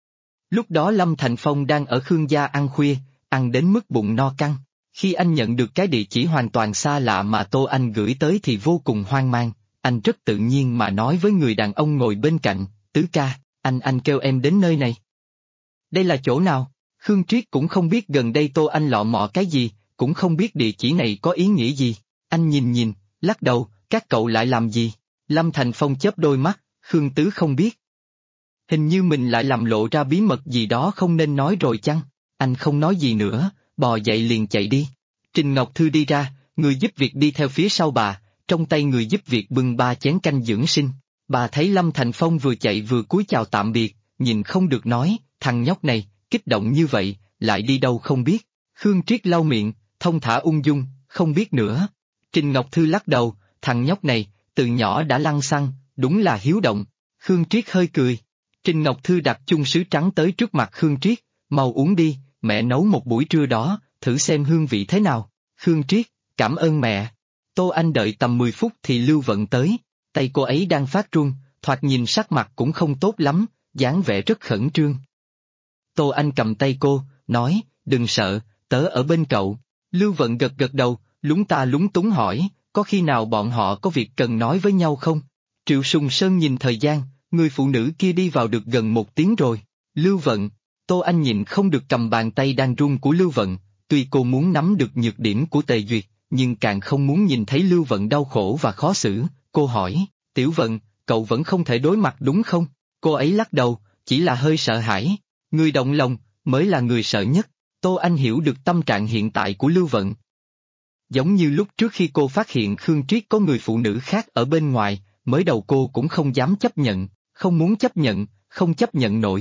Lúc đó Lâm Thành Phong đang ở Khương gia ăn khuya, ăn đến mức bụng no căng. Khi anh nhận được cái địa chỉ hoàn toàn xa lạ mà Tô Anh gửi tới thì vô cùng hoang mang, anh rất tự nhiên mà nói với người đàn ông ngồi bên cạnh, tứ ca, anh kêu em đến nơi này. Đây là chỗ nào? Khương Triết cũng không biết gần đây Tô Anh lọ mọ cái gì, cũng không biết địa chỉ này có ý nghĩa gì. Anh nhìn, lắc đầu, các cậu lại làm gì? Lâm Thành Phong chớp đôi mắt, Khương Tứ không biết. Hình như mình lại làm lộ ra bí mật gì đó không nên nói rồi chăng? Anh không nói gì nữa, bò dậy liền chạy đi. Trình Ngọc Thư đi ra, người giúp việc đi theo phía sau bà, trong tay người giúp việc bưng 3 chén canh dưỡng sinh. Bà thấy Lâm Thành Phong vừa chạy vừa cúi chào tạm biệt, nhìn không được nói, thằng nhóc này, kích động như vậy, lại đi đâu không biết. Khương Triết lau miệng, thông thả ung dung, không biết nữa. Trình Ngọc Thư lắc đầu, thằng nhóc này, từ nhỏ đã lăng xăng, đúng là hiếu động. Khương Triết hơi cười. Trình Ngọc Thư đặt chung sứ trắng tới trước mặt Khương Triết, mau uống đi, mẹ nấu một buổi trưa đó, thử xem hương vị thế nào. Khương Triết, cảm ơn mẹ. Tô Anh đợi tầm 10 phút thì Lưu Vận tới, tay cô ấy đang phát run, thoạt nhìn sắc mặt cũng không tốt lắm, dáng vẻ rất khẩn trương. Tô Anh cầm tay cô, nói, đừng sợ, tớ ở bên cậu. Lưu Vận gật gật đầu, lúng ta lúng túng hỏi, có khi nào bọn họ có việc cần nói với nhau không? Triệu Sùng Sơn nhìn thời gian, người phụ nữ kia đi vào được gần 1 tiếng rồi. Lưu Vận, Tô Anh nhịn không được cầm bàn tay đang run của Lưu Vận, tuy cô muốn nắm được nhược điểm của Tề Duyệt, nhưng càng không muốn nhìn thấy Lưu Vận đau khổ và khó xử. Cô hỏi, Tiểu Vận, cậu vẫn không thể đối mặt đúng không? Cô ấy lắc đầu, chỉ là hơi sợ hãi. Người động lòng, mới là người sợ nhất. Tô Anh hiểu được tâm trạng hiện tại của Lưu Vận. Giống như lúc trước khi cô phát hiện Khương Triết có người phụ nữ khác ở bên ngoài, mới đầu cô cũng không dám chấp nhận, không muốn chấp nhận, không chấp nhận nổi.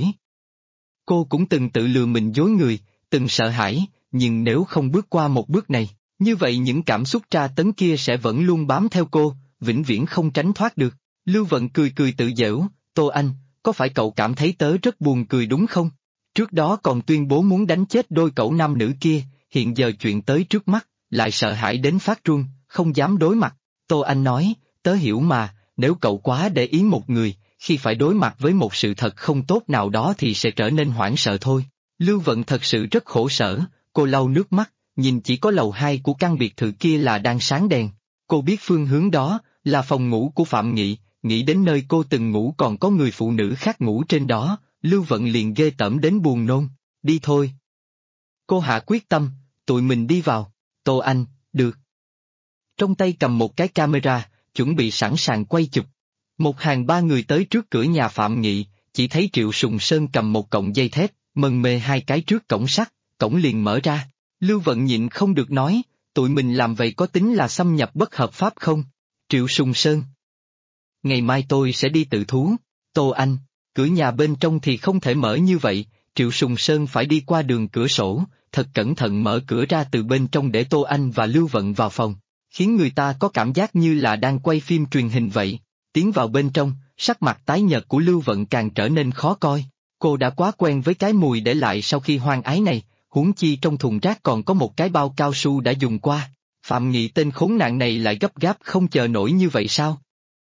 Cô cũng từng tự lừa mình dối người, từng sợ hãi, nhưng nếu không bước qua một bước này, như vậy những cảm xúc tra tấn kia sẽ vẫn luôn bám theo cô, vĩnh viễn không tránh thoát được. Lưu Vận cười cười tự giễu, Tô Anh, có phải cậu cảm thấy tớ rất buồn cười đúng không? Trước đó còn tuyên bố muốn đánh chết đôi cẩu nam nữ kia, hiện giờ chuyện tới trước mắt, lại sợ hãi đến phát run, không dám đối mặt. Tô Anh nói, tớ hiểu mà, nếu cậu quá để ý một người, khi phải đối mặt với một sự thật không tốt nào đó thì sẽ trở nên hoảng sợ thôi. Lưu Vận thật sự rất khổ sở, cô lau nước mắt, nhìn chỉ có lầu 2 của căn biệt thự kia là đang sáng đèn. Cô biết phương hướng đó, là phòng ngủ của Phạm Nghị, nghĩ đến nơi cô từng ngủ còn có người phụ nữ khác ngủ trên đó, Lưu Vận liền ghê tởm đến buồn nôn. Đi thôi. Cô hạ quyết tâm, tụi mình đi vào. Tô Anh, được. Trong tay cầm một cái camera, chuẩn bị sẵn sàng quay chụp. Một hàng 3 người tới trước cửa nhà Phạm Nghị, chỉ thấy Triệu Sùng Sơn cầm một cọng dây thép, mần mê 2 cái trước cổng sắt, cổng liền mở ra. Lưu Vận nhịn không được nói, tụi mình làm vậy có tính là xâm nhập bất hợp pháp không? Triệu Sùng Sơn. Ngày mai tôi sẽ đi tự thú. Tô Anh, cửa nhà bên trong thì không thể mở như vậy, Triệu Sùng Sơn phải đi qua đường cửa sổ, thật cẩn thận mở cửa ra từ bên trong để Tô Anh và Lưu Vận vào phòng, khiến người ta có cảm giác như là đang quay phim truyền hình vậy. Tiến vào bên trong, sắc mặt tái nhợt của Lưu Vận càng trở nên khó coi. Cô đã quá quen với cái mùi để lại sau khi hoang ái này, huống chi trong thùng rác còn có một cái bao cao su đã dùng qua. Phạm Nghị tên khốn nạn này lại gấp gáp không chờ nổi như vậy sao?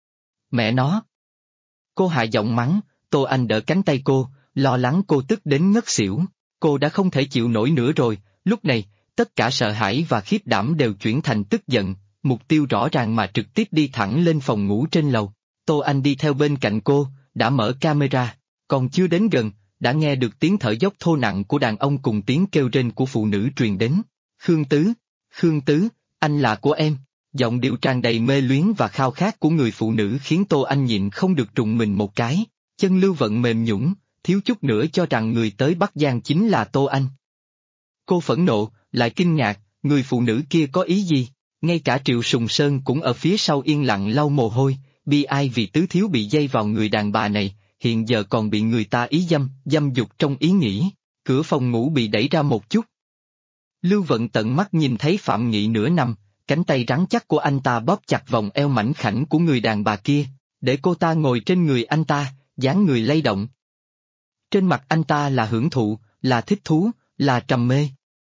Mẹ nó! Cô hạ giọng mắng, Tô Anh đỡ cánh tay cô, lo lắng cô tức đến ngất xỉu. Cô đã không thể chịu nổi nữa rồi, lúc này, tất cả sợ hãi và khiếp đảm đều chuyển thành tức giận, mục tiêu rõ ràng mà trực tiếp đi thẳng lên phòng ngủ trên lầu. Tô Anh đi theo bên cạnh cô, đã mở camera, còn chưa đến gần, đã nghe được tiếng thở dốc thô nặng của đàn ông cùng tiếng kêu rên của phụ nữ truyền đến. Khương Tứ, anh là của em. Giọng điệu tràn đầy mê luyến và khao khát của người phụ nữ khiến Tô Anh nhịn không được trùng mình một cái, chân Lưu Vận mềm nhũn, thiếu chút nữa cho rằng người tới Bắc Giang chính là Tô Anh. Cô phẫn nộ, lại kinh ngạc, người phụ nữ kia có ý gì? Ngay cả Triệu Sùng Sơn cũng ở phía sau yên lặng lau mồ hôi, bi ai vì Tứ thiếu bị dây vào người đàn bà này, hiện giờ còn bị người ta ý dâm dục trong ý nghĩ. Cửa phòng ngủ bị đẩy ra một chút. Lưu Vận tận mắt nhìn thấy Phạm Nghị nửa nằm, cánh tay rắn chắc của anh ta bóp chặt vòng eo mảnh khảnh của người đàn bà kia, để cô ta ngồi trên người anh ta, dáng người lay động. Trên mặt anh ta là hưởng thụ, là thích thú, là trầm mê.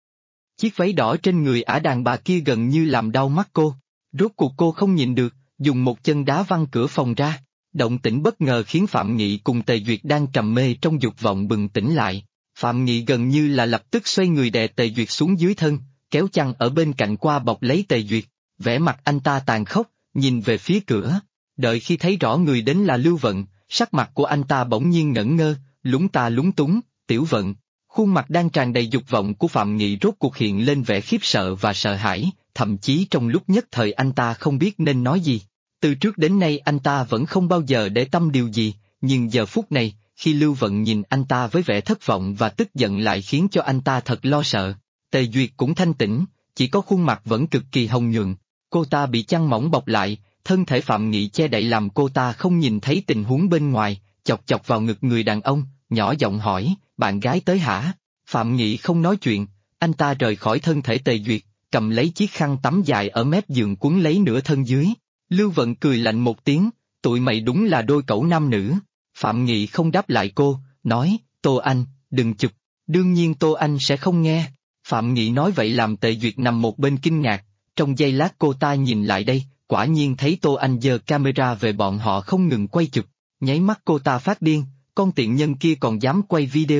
Chiếc váy đỏ trên người ả đàn bà kia gần như làm đau mắt cô. Rốt cuộc cô không nhịn được, dùng một chân đá văng cửa phòng ra. Động tĩnh bất ngờ khiến Phạm Nghị cùng Tề Duyệt đang trầm mê trong dục vọng bừng tỉnh lại. Phạm Nghị gần như là lập tức xoay người đè Tề Duyệt xuống dưới thân, kéo chăn ở bên cạnh qua bọc lấy Tề Duyệt. Vẻ mặt anh ta tàn khốc, nhìn về phía cửa. Đợi khi thấy rõ người đến là Lưu Vận, sắc mặt của anh ta bỗng nhiên ngẩn ngơ, lúng ta lúng túng. Tiểu Vận. Khuôn mặt đang tràn đầy dục vọng của Phạm Nghị rốt cuộc hiện lên vẻ khiếp sợ và sợ hãi, thậm chí trong lúc nhất thời anh ta không biết nên nói gì. Từ trước đến nay anh ta vẫn không bao giờ để tâm điều gì, nhưng giờ phút này, khi Lưu Vận nhìn anh ta với vẻ thất vọng và tức giận lại khiến cho anh ta thật lo sợ. Tề Duyệt cũng thanh tĩnh, chỉ có khuôn mặt vẫn cực kỳ hồng nhuận. Cô ta bị chăn mỏng bọc lại, thân thể Phạm Nghị che đậy làm cô ta không nhìn thấy tình huống bên ngoài, chọc chọc vào ngực người đàn ông, nhỏ giọng hỏi, bạn gái tới hả? Phạm Nghị không nói chuyện, anh ta rời khỏi thân thể Tề Duyệt, cầm lấy chiếc khăn tắm dài ở mép giường quấn lấy nửa thân dưới. Lưu Vận cười lạnh một tiếng, tụi mày đúng là đôi cẩu nam nữ. Phạm Nghị không đáp lại cô, nói, Tô Anh, đừng chụp. Đương nhiên Tô Anh sẽ không nghe. Phạm Nghị nói vậy làm Tề Duyệt nằm một bên kinh ngạc, trong giây lát cô ta nhìn lại đây, quả nhiên thấy Tô Anh giơ camera về bọn họ không ngừng quay chụp, nháy mắt cô ta phát điên, con tiện nhân kia còn dám quay video.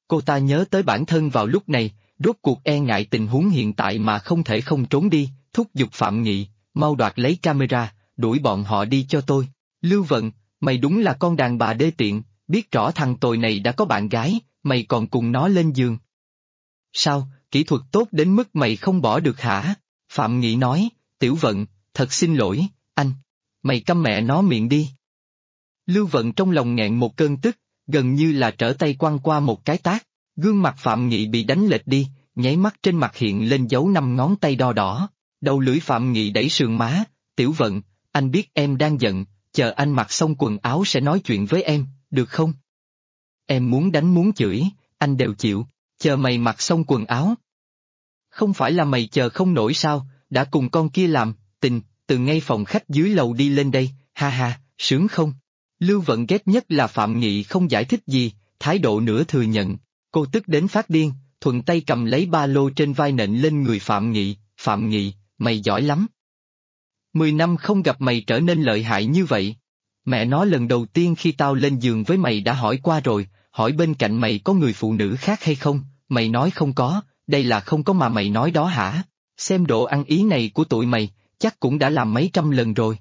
Cô ta nhớ tới bản thân vào lúc này, rốt cuộc e ngại tình huống hiện tại mà không thể không trốn đi, thúc giục Phạm Nghị, mau đoạt lấy camera, đuổi bọn họ đi cho tôi. Lưu Vận, mày đúng là con đàn bà đê tiện, biết rõ thằng tồi này đã có bạn gái, mày còn cùng nó lên giường. Sao, kỹ thuật tốt đến mức mày không bỏ được hả? Phạm Nghị nói, Tiểu Vận, thật xin lỗi, anh. Mày câm mẹ nó miệng đi. Lưu Vận trong lòng nghẹn một cơn tức, gần như là trở tay quăng qua một cái tát. Gương mặt Phạm Nghị bị đánh lệch đi, nháy mắt trên mặt hiện lên dấu 5 ngón tay đo đỏ. Đầu lưỡi Phạm Nghị đẩy sườn má, Tiểu Vận, anh biết em đang giận, chờ anh mặc xong quần áo sẽ nói chuyện với em, được không? Em muốn đánh muốn chửi, anh đều chịu, chờ mày mặc xong quần áo. Không phải là mày chờ không nổi sao, đã cùng con kia làm, tình, từ ngay phòng khách dưới lầu đi lên đây, ha ha, sướng không? Lưu Vận ghét nhất là Phạm Nghị không giải thích gì, thái độ nửa thừa nhận. Cô tức đến phát điên, thuận tay cầm lấy ba lô trên vai nện lên người Phạm Nghị, mày giỏi lắm. 10 năm không gặp mày trở nên lợi hại như vậy. Mẹ nó lần đầu tiên khi tao lên giường với mày đã hỏi qua rồi, hỏi bên cạnh mày có người phụ nữ khác hay không, mày nói không có, đây là không có mà mày nói đó hả? Xem độ ăn ý này của tụi mày, chắc cũng đã làm mấy trăm lần rồi.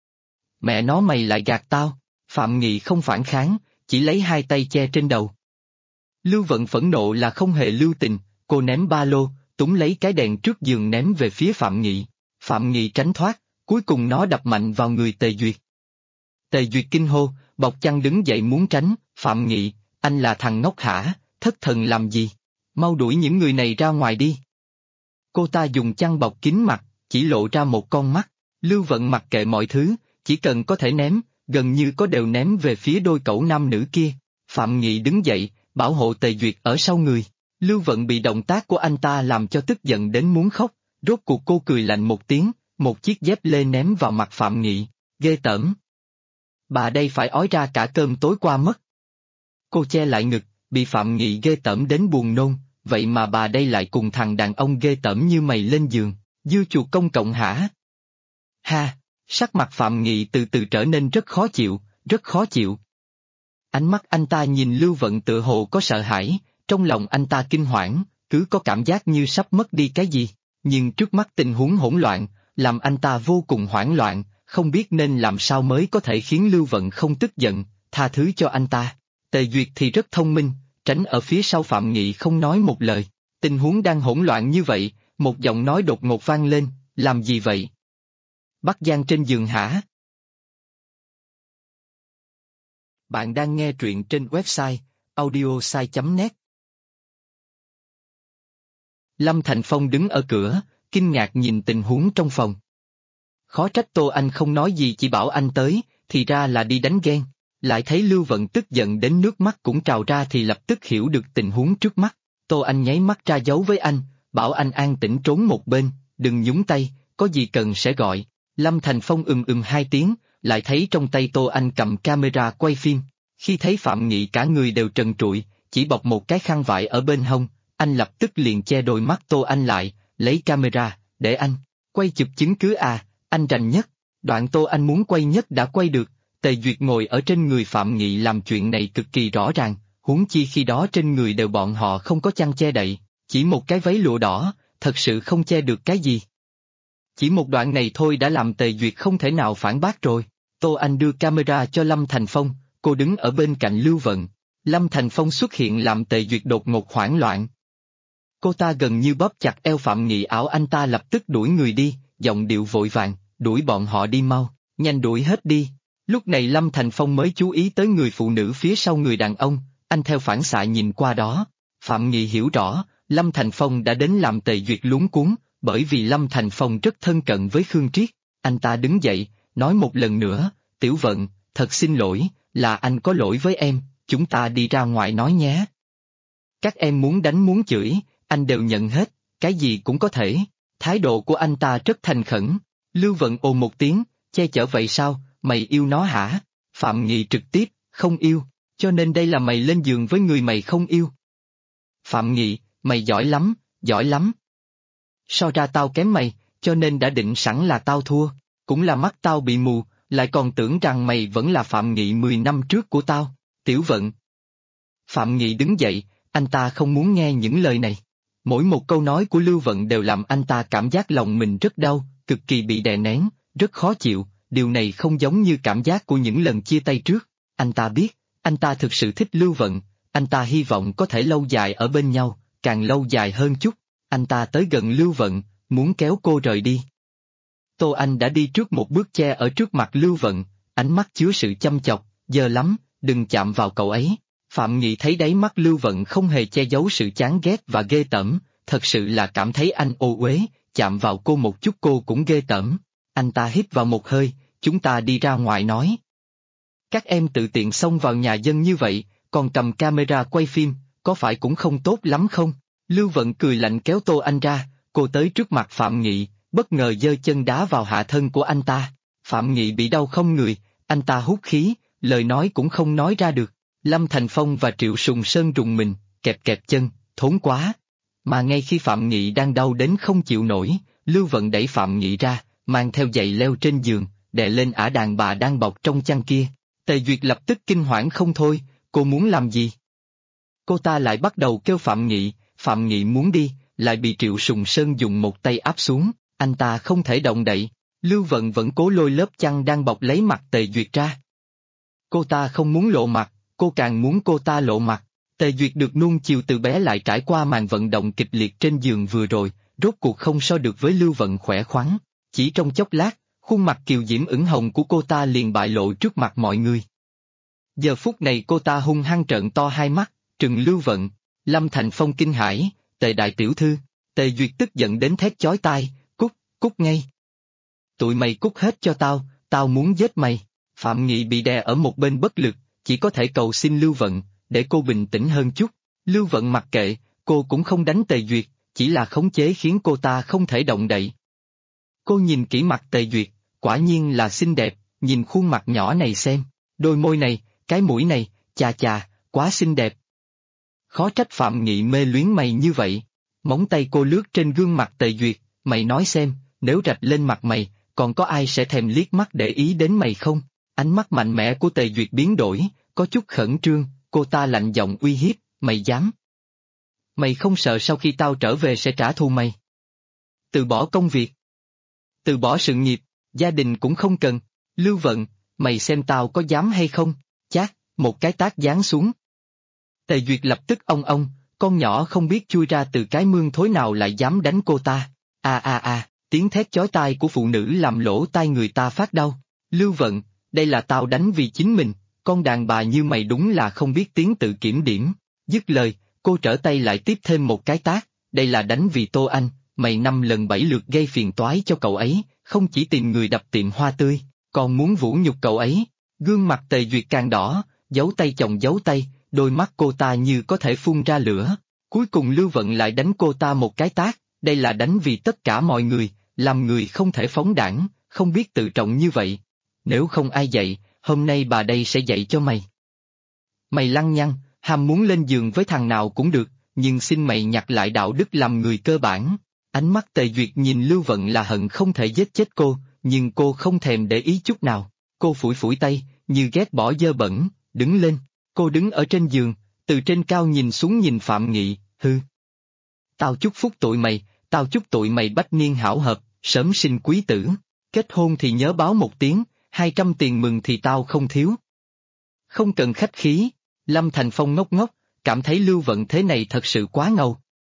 Mẹ nó mày lại gạt tao, Phạm Nghị không phản kháng, chỉ lấy hai tay che trên đầu. Lưu Vận phẫn nộ là không hề lưu tình, cô ném ba lô, túng lấy cái đèn trước giường ném về phía Phạm Nghị. Phạm Nghị tránh thoát, cuối cùng nó đập mạnh vào người Tề Duyệt. Tề Duyệt kinh hô, bọc chăn đứng dậy muốn tránh, Phạm Nghị, anh là thằng ngốc hả, thất thần làm gì? Mau đuổi những người này ra ngoài đi. Cô ta dùng chăn bọc kín mặt, chỉ lộ ra một con mắt, Lưu Vận mặc kệ mọi thứ, chỉ cần có thể ném, gần như có đều ném về phía đôi cẩu nam nữ kia. Phạm Nghị đứng dậy, bảo hộ Tề Duyệt ở sau người. Lưu Vận bị động tác của anh ta làm cho tức giận đến muốn khóc, rốt cuộc cô cười lạnh một tiếng, một chiếc dép lê ném vào mặt Phạm Nghị, ghê tởm. Bà đây phải ói ra cả cơm tối qua mất. Cô che lại ngực, bị Phạm Nghị ghê tởm đến buồn nôn, vậy mà bà đây lại cùng thằng đàn ông ghê tởm như mày lên giường, dưa chuột công cộng hả? Ha, sắc mặt Phạm Nghị từ từ trở nên rất khó chịu, rất khó chịu. Ánh mắt anh ta nhìn Lưu Vận tựa hồ có sợ hãi, trong lòng anh ta kinh hoảng, cứ có cảm giác như sắp mất đi cái gì, nhưng trước mắt tình huống hỗn loạn, làm anh ta vô cùng hoảng loạn, không biết nên làm sao mới có thể khiến Lưu Vận không tức giận, tha thứ cho anh ta. Tề Duyệt thì rất thông minh, tránh ở phía sau Phạm Nghị không nói một lời. Tình huống đang hỗn loạn như vậy, một giọng nói đột ngột vang lên, làm gì vậy? Bắt Giang trên giường hả? Bạn đang nghe truyện trên website audiosai.net. Lâm Thành Phong đứng ở cửa, kinh ngạc nhìn tình huống trong phòng. Khó trách Tô Anh không nói gì chỉ bảo anh tới, thì ra là đi đánh ghen. Lại thấy Lưu Vận tức giận đến nước mắt cũng trào ra thì lập tức hiểu được tình huống trước mắt. Tô Anh nháy mắt ra dấu với anh, bảo anh an tĩnh trốn một bên, đừng nhúng tay, có gì cần sẽ gọi. Lâm Thành Phong hai tiếng, lại thấy trong tay Tô Anh cầm camera quay phim. Khi thấy Phạm Nghị cả người đều trần trụi, chỉ bọc một cái khăn vải ở bên hông, anh lập tức liền che đôi mắt Tô Anh lại, lấy camera, để anh quay chụp chứng cứ à, anh rành nhất. Đoạn Tô Anh muốn quay nhất đã quay được. Tề Duyệt ngồi ở trên người Phạm Nghị làm chuyện này cực kỳ rõ ràng, huống chi khi đó trên người đều bọn họ không có chăn che đậy, chỉ một cái váy lụa đỏ, thật sự không che được cái gì. Chỉ một đoạn này thôi đã làm Tề Duyệt không thể nào phản bác rồi. Tô Anh đưa camera cho Lâm Thành Phong, cô đứng ở bên cạnh Lưu Vận. Lâm Thành Phong xuất hiện làm Tề Duyệt đột ngột hoảng loạn. Cô ta gần như bóp chặt eo Phạm Nghị ảo anh ta lập tức đuổi người đi, giọng điệu vội vàng, đuổi bọn họ đi mau, nhanh đuổi hết đi. Lúc này Lâm Thành Phong mới chú ý tới người phụ nữ phía sau người đàn ông, anh theo phản xạ nhìn qua đó. Phạm Nghị hiểu rõ, Lâm Thành Phong đã đến làm Tề Duyệt luống cuống, bởi vì Lâm Thành Phong rất thân cận với Khương Triết. Anh ta đứng dậy, nói một lần nữa, Tiểu Vận, thật xin lỗi, là anh có lỗi với em, chúng ta đi ra ngoài nói nhé. Các em muốn đánh muốn chửi, anh đều nhận hết, cái gì cũng có thể. Thái độ của anh ta rất thành khẩn. Lưu Vận ồ một tiếng, che chở vậy sao, mày yêu nó hả? Phạm Nghị trực tiếp, không yêu, cho nên đây là mày lên giường với người mày không yêu. Phạm Nghị, mày giỏi lắm, giỏi lắm. So ra tao kém mày, cho nên đã định sẵn là tao thua, cũng là mắt tao bị mù, lại còn tưởng rằng mày vẫn là Phạm Nghị 10 năm trước của tao, Tiểu Vận. Phạm Nghị đứng dậy, anh ta không muốn nghe những lời này. Mỗi một câu nói của Lưu Vận đều làm anh ta cảm giác lòng mình rất đau, cực kỳ bị đè nén, rất khó chịu, điều này không giống như cảm giác của những lần chia tay trước. Anh ta biết, anh ta thực sự thích Lưu Vận, anh ta hy vọng có thể lâu dài ở bên nhau, càng lâu dài hơn chút. Anh ta tới gần Lưu Vận, muốn kéo cô rời đi. Tô Anh đã đi trước một bước che ở trước mặt Lưu Vận, ánh mắt chứa sự chăm chọc, dơ lắm, đừng chạm vào cậu ấy. Phạm Nghị thấy đáy mắt Lưu Vận không hề che giấu sự chán ghét và ghê tởm, thật sự là cảm thấy anh ô uế, chạm vào cô một chút cô cũng ghê tởm. Anh ta hít vào một hơi, chúng ta đi ra ngoài nói. Các em tự tiện xông vào nhà dân như vậy, còn cầm camera quay phim, có phải cũng không tốt lắm không? Lưu Vận cười lạnh kéo Tô Anh ra, cô tới trước mặt Phạm Nghị, bất ngờ giơ chân đá vào hạ thân của anh ta. Phạm Nghị bị đau không người, anh ta hút khí, lời nói cũng không nói ra được. Lâm Thành Phong và Triệu Sùng Sơn rùng mình, kẹp kẹp chân, thốn quá. Mà ngay khi Phạm Nghị đang đau đến không chịu nổi, Lưu Vận đẩy Phạm Nghị ra, mang theo giày leo trên giường, đè lên ả đàn bà đang bọc trong chăn kia. Tề Duyệt lập tức kinh hoảng không thôi, cô muốn làm gì? Cô ta lại bắt đầu kêu Phạm Nghị muốn đi, lại bị Triệu Sùng Sơn dùng một tay áp xuống, anh ta không thể động đậy. Lưu Vận vẫn cố lôi lớp chăn đang bọc lấy mặt Tề Duyệt ra. Cô ta không muốn lộ mặt, cô càng muốn cô ta lộ mặt. Tề Duyệt được nuông chiều từ bé lại trải qua màn vận động kịch liệt trên giường vừa rồi, rốt cuộc không so được với Lưu Vận khỏe khoắn. Chỉ trong chốc lát, khuôn mặt kiều diễm ửng hồng của cô ta liền bại lộ trước mặt mọi người. Giờ phút này cô ta hung hăng trợn to hai mắt, trừng Lưu Vận. Lâm Thành Phong kinh hãi, Tề đại tiểu thư. Tề Duyệt tức giận đến thét chói tai, cút ngay. Tụi mày cút hết cho tao muốn giết mày. Phạm Nghị bị đè ở một bên bất lực, chỉ có thể cầu xin Lưu Vận, để cô bình tĩnh hơn chút. Lưu Vận mặc kệ, cô cũng không đánh Tề Duyệt, chỉ là khống chế khiến cô ta không thể động đậy. Cô nhìn kỹ mặt Tề Duyệt, quả nhiên là xinh đẹp, nhìn khuôn mặt nhỏ này xem, đôi môi này, cái mũi này, chà chà, quá xinh đẹp. Khó trách Phạm Nghị mê luyến mày như vậy. Móng tay cô lướt trên gương mặt Tề Duyệt, mày nói xem, nếu rạch lên mặt mày, còn có ai sẽ thèm liếc mắt để ý đến mày không? Ánh mắt mạnh mẽ của Tề Duyệt biến đổi, có chút khẩn trương, cô ta lạnh giọng uy hiếp, mày dám? Mày không sợ sau khi tao trở về sẽ trả thù mày? Từ bỏ công việc, từ bỏ sự nghiệp, gia đình cũng không cần. Lưu Vận, mày xem tao có dám hay không? Chát, một cái tát giáng xuống. Tề Duyệt lập tức ong, con nhỏ không biết chui ra từ cái mương thối nào lại dám đánh cô ta. Tiếng thét chói tai của phụ nữ làm lỗ tai người ta phát đau. Lưu Vận, đây là tao đánh vì chính mình, con đàn bà như mày đúng là không biết tiếng tự kiểm điểm. Dứt lời, cô trở tay lại tiếp thêm một cái tát, đây là đánh vì Tô Anh, mày 5 lần 7 lượt gây phiền toái cho cậu ấy, không chỉ tìm người đập tiệm hoa tươi, còn muốn vũ nhục cậu ấy. Gương mặt Tề Duyệt càng đỏ, giấu tay chồng giấu tay, đôi mắt cô ta như có thể phun ra lửa. Cuối cùng Lưu Vận lại đánh cô ta một cái tát, đây là đánh vì tất cả mọi người, làm người không thể phóng đãng, không biết tự trọng như vậy. Nếu không ai dạy, hôm nay bà đây sẽ dạy cho mày. Mày lăng nhăng, ham muốn lên giường với thằng nào cũng được, nhưng xin mày nhặt lại đạo đức làm người cơ bản. Ánh mắt Tề Duyệt nhìn Lưu Vận là hận không thể giết chết cô, nhưng cô không thèm để ý chút nào. Cô phủi phủi tay, như ghét bỏ dơ bẩn, đứng lên. Cô đứng ở trên giường, từ trên cao nhìn xuống nhìn Phạm Nghị, hư. Tao chúc phúc tụi mày, tao chúc tụi mày bách niên hảo hợp, sớm sinh quý tử. Kết hôn thì nhớ báo một tiếng, 200 tiền mừng thì tao không thiếu. Không cần khách khí. Lâm Thành Phong ngốc ngốc, cảm thấy Lưu Vận thế này thật sự quá ngầu.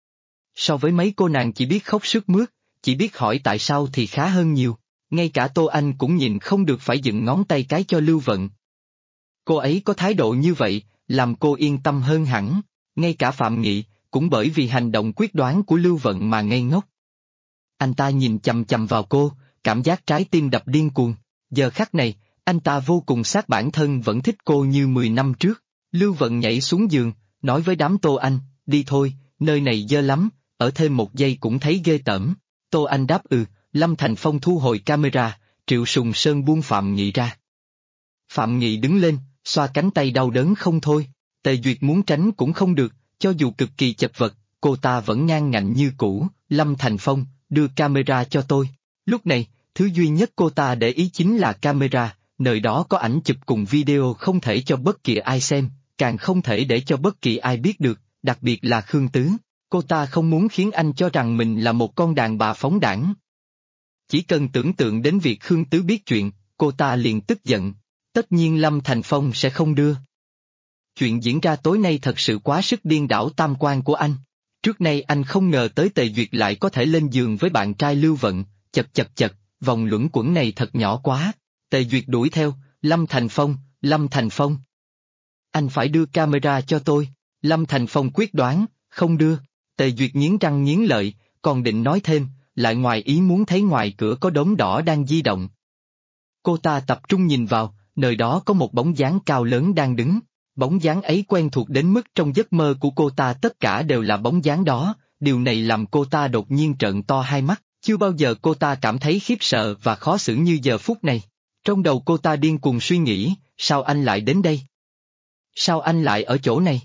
So với mấy cô nàng chỉ biết khóc sướt mướt, chỉ biết hỏi tại sao thì khá hơn nhiều. Ngay cả Tô Anh cũng nhìn không được phải dựng ngón tay cái cho Lưu Vận. Cô ấy có thái độ như vậy, làm cô yên tâm hơn hẳn. Ngay cả Phạm Nghị, cũng bởi vì hành động quyết đoán của Lưu Vận mà ngây ngốc. Anh ta nhìn chằm chằm vào cô, cảm giác trái tim đập điên cuồng. Giờ khắc này, anh ta vô cùng xác bản thân vẫn thích cô như 10 năm trước. Lưu Vận nhảy xuống giường, nói với đám Tô Anh, đi thôi, nơi này dơ lắm, ở thêm một giây cũng thấy ghê tởm. Tô Anh đáp Lâm Thành Phong thu hồi camera, Triệu Sùng Sơn buông Phạm Nghị ra. Phạm Nghị đứng lên, xoa cánh tay đau đớn không thôi. Tề Duyệt muốn tránh cũng không được, cho dù cực kỳ chật vật, cô ta vẫn ngang ngạnh như cũ. Lâm Thành Phong, đưa camera cho tôi. Lúc này, thứ duy nhất cô ta để ý chính là camera, nơi đó có ảnh chụp cùng video không thể cho bất kỳ ai xem, càng không thể để cho bất kỳ ai biết được, đặc biệt là Khương Tứ. Cô ta không muốn khiến anh cho rằng mình là một con đàn bà phóng đãng. Chỉ cần tưởng tượng đến việc Khương Tứ biết chuyện, cô ta liền tức giận. Tất nhiên Lâm Thành Phong sẽ không đưa. Chuyện diễn ra tối nay thật sự quá sức điên đảo tam quan của anh. Trước nay anh không ngờ tới Tề Duyệt lại có thể lên giường với bạn trai Lưu Vận, chật, vòng luẩn quẩn này thật nhỏ quá. Tề Duyệt đuổi theo, Lâm Thành Phong. Anh phải đưa camera cho tôi. Lâm Thành Phong quyết đoán, không đưa. Tề Duyệt nghiến răng nghiến lợi, còn định nói thêm, lại ngoài ý muốn thấy ngoài cửa có đốm đỏ đang di động. Cô ta tập trung nhìn vào, nơi đó có một bóng dáng cao lớn đang đứng. Bóng dáng ấy quen thuộc đến mức trong giấc mơ của cô ta tất cả đều là bóng dáng đó, điều này làm cô ta đột nhiên trợn to hai mắt, chưa bao giờ cô ta cảm thấy khiếp sợ và khó xử như giờ phút này. Trong đầu cô ta điên cuồng suy nghĩ, sao anh lại đến đây? Sao anh lại ở chỗ này?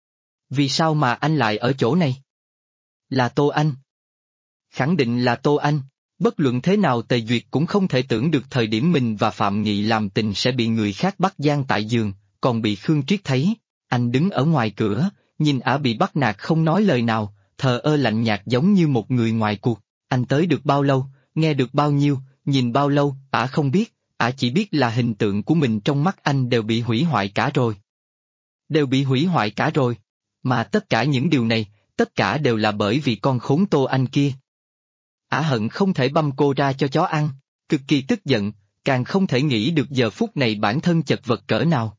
Vì sao mà anh lại ở chỗ này? Là Tô Anh. Khẳng định là Tô Anh. Bất luận thế nào Tề Duyệt cũng không thể tưởng được thời điểm mình và Phạm Nghị làm tình sẽ bị người khác bắt giam tại giường, còn bị Khương Triết thấy. Anh đứng ở ngoài cửa, nhìn ả bị bắt nạt không nói lời nào, thờ ơ lạnh nhạt giống như một người ngoài cuộc. Anh tới được bao lâu, nghe được bao nhiêu, nhìn bao lâu, ả không biết, ả chỉ biết là hình tượng của mình trong mắt anh đều bị hủy hoại cả rồi. Đều bị hủy hoại cả rồi. Mà tất cả những điều này, tất cả đều là bởi vì con khốn Tô Anh kia. Ả hận không thể băm cô ra cho chó ăn, cực kỳ tức giận, càng không thể nghĩ được giờ phút này bản thân chật vật cỡ nào.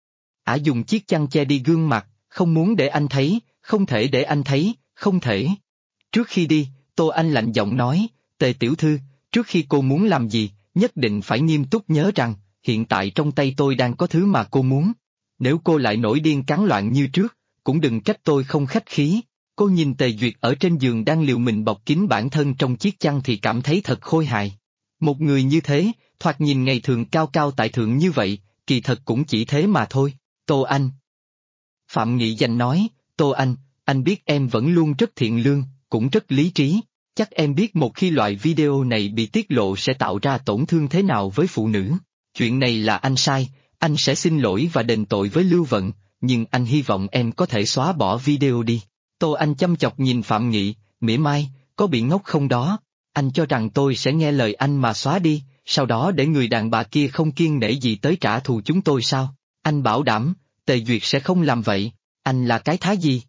Ả dùng chiếc chăn che đi gương mặt, không muốn để anh thấy, không thể để anh thấy, không thể. Trước khi đi, Tô Anh lạnh giọng nói, Tề tiểu thư, trước khi cô muốn làm gì, nhất định phải nghiêm túc nhớ rằng, hiện tại trong tay tôi đang có thứ mà cô muốn. Nếu cô lại nổi điên cắn loạn như trước, cũng đừng trách tôi không khách khí. Cô nhìn Tề Duyệt ở trên giường đang liều mình bọc kín bản thân trong chiếc chăn thì cảm thấy thật khôi hài. Một người như thế, thoạt nhìn ngày thường cao cao tại thượng như vậy, kỳ thật cũng chỉ thế mà thôi. Tô Anh. Phạm Nghị Danh nói, Tô anh biết em vẫn luôn rất thiện lương, cũng rất lý trí. Chắc em biết một khi loại video này bị tiết lộ sẽ tạo ra tổn thương thế nào với phụ nữ. Chuyện này là anh sai, anh sẽ xin lỗi và đền tội với Lưu Vận, nhưng anh hy vọng em có thể xóa bỏ video đi. Tô Anh chăm chọc nhìn Phạm Nghị, mỉa mai, có bị ngốc không đó? Anh cho rằng tôi sẽ nghe lời anh mà xóa đi, sau đó để người đàn bà kia không kiêng nể gì tới trả thù chúng tôi sao? Anh bảo đảm, Tề Duyệt sẽ không làm vậy, anh là cái thá gì?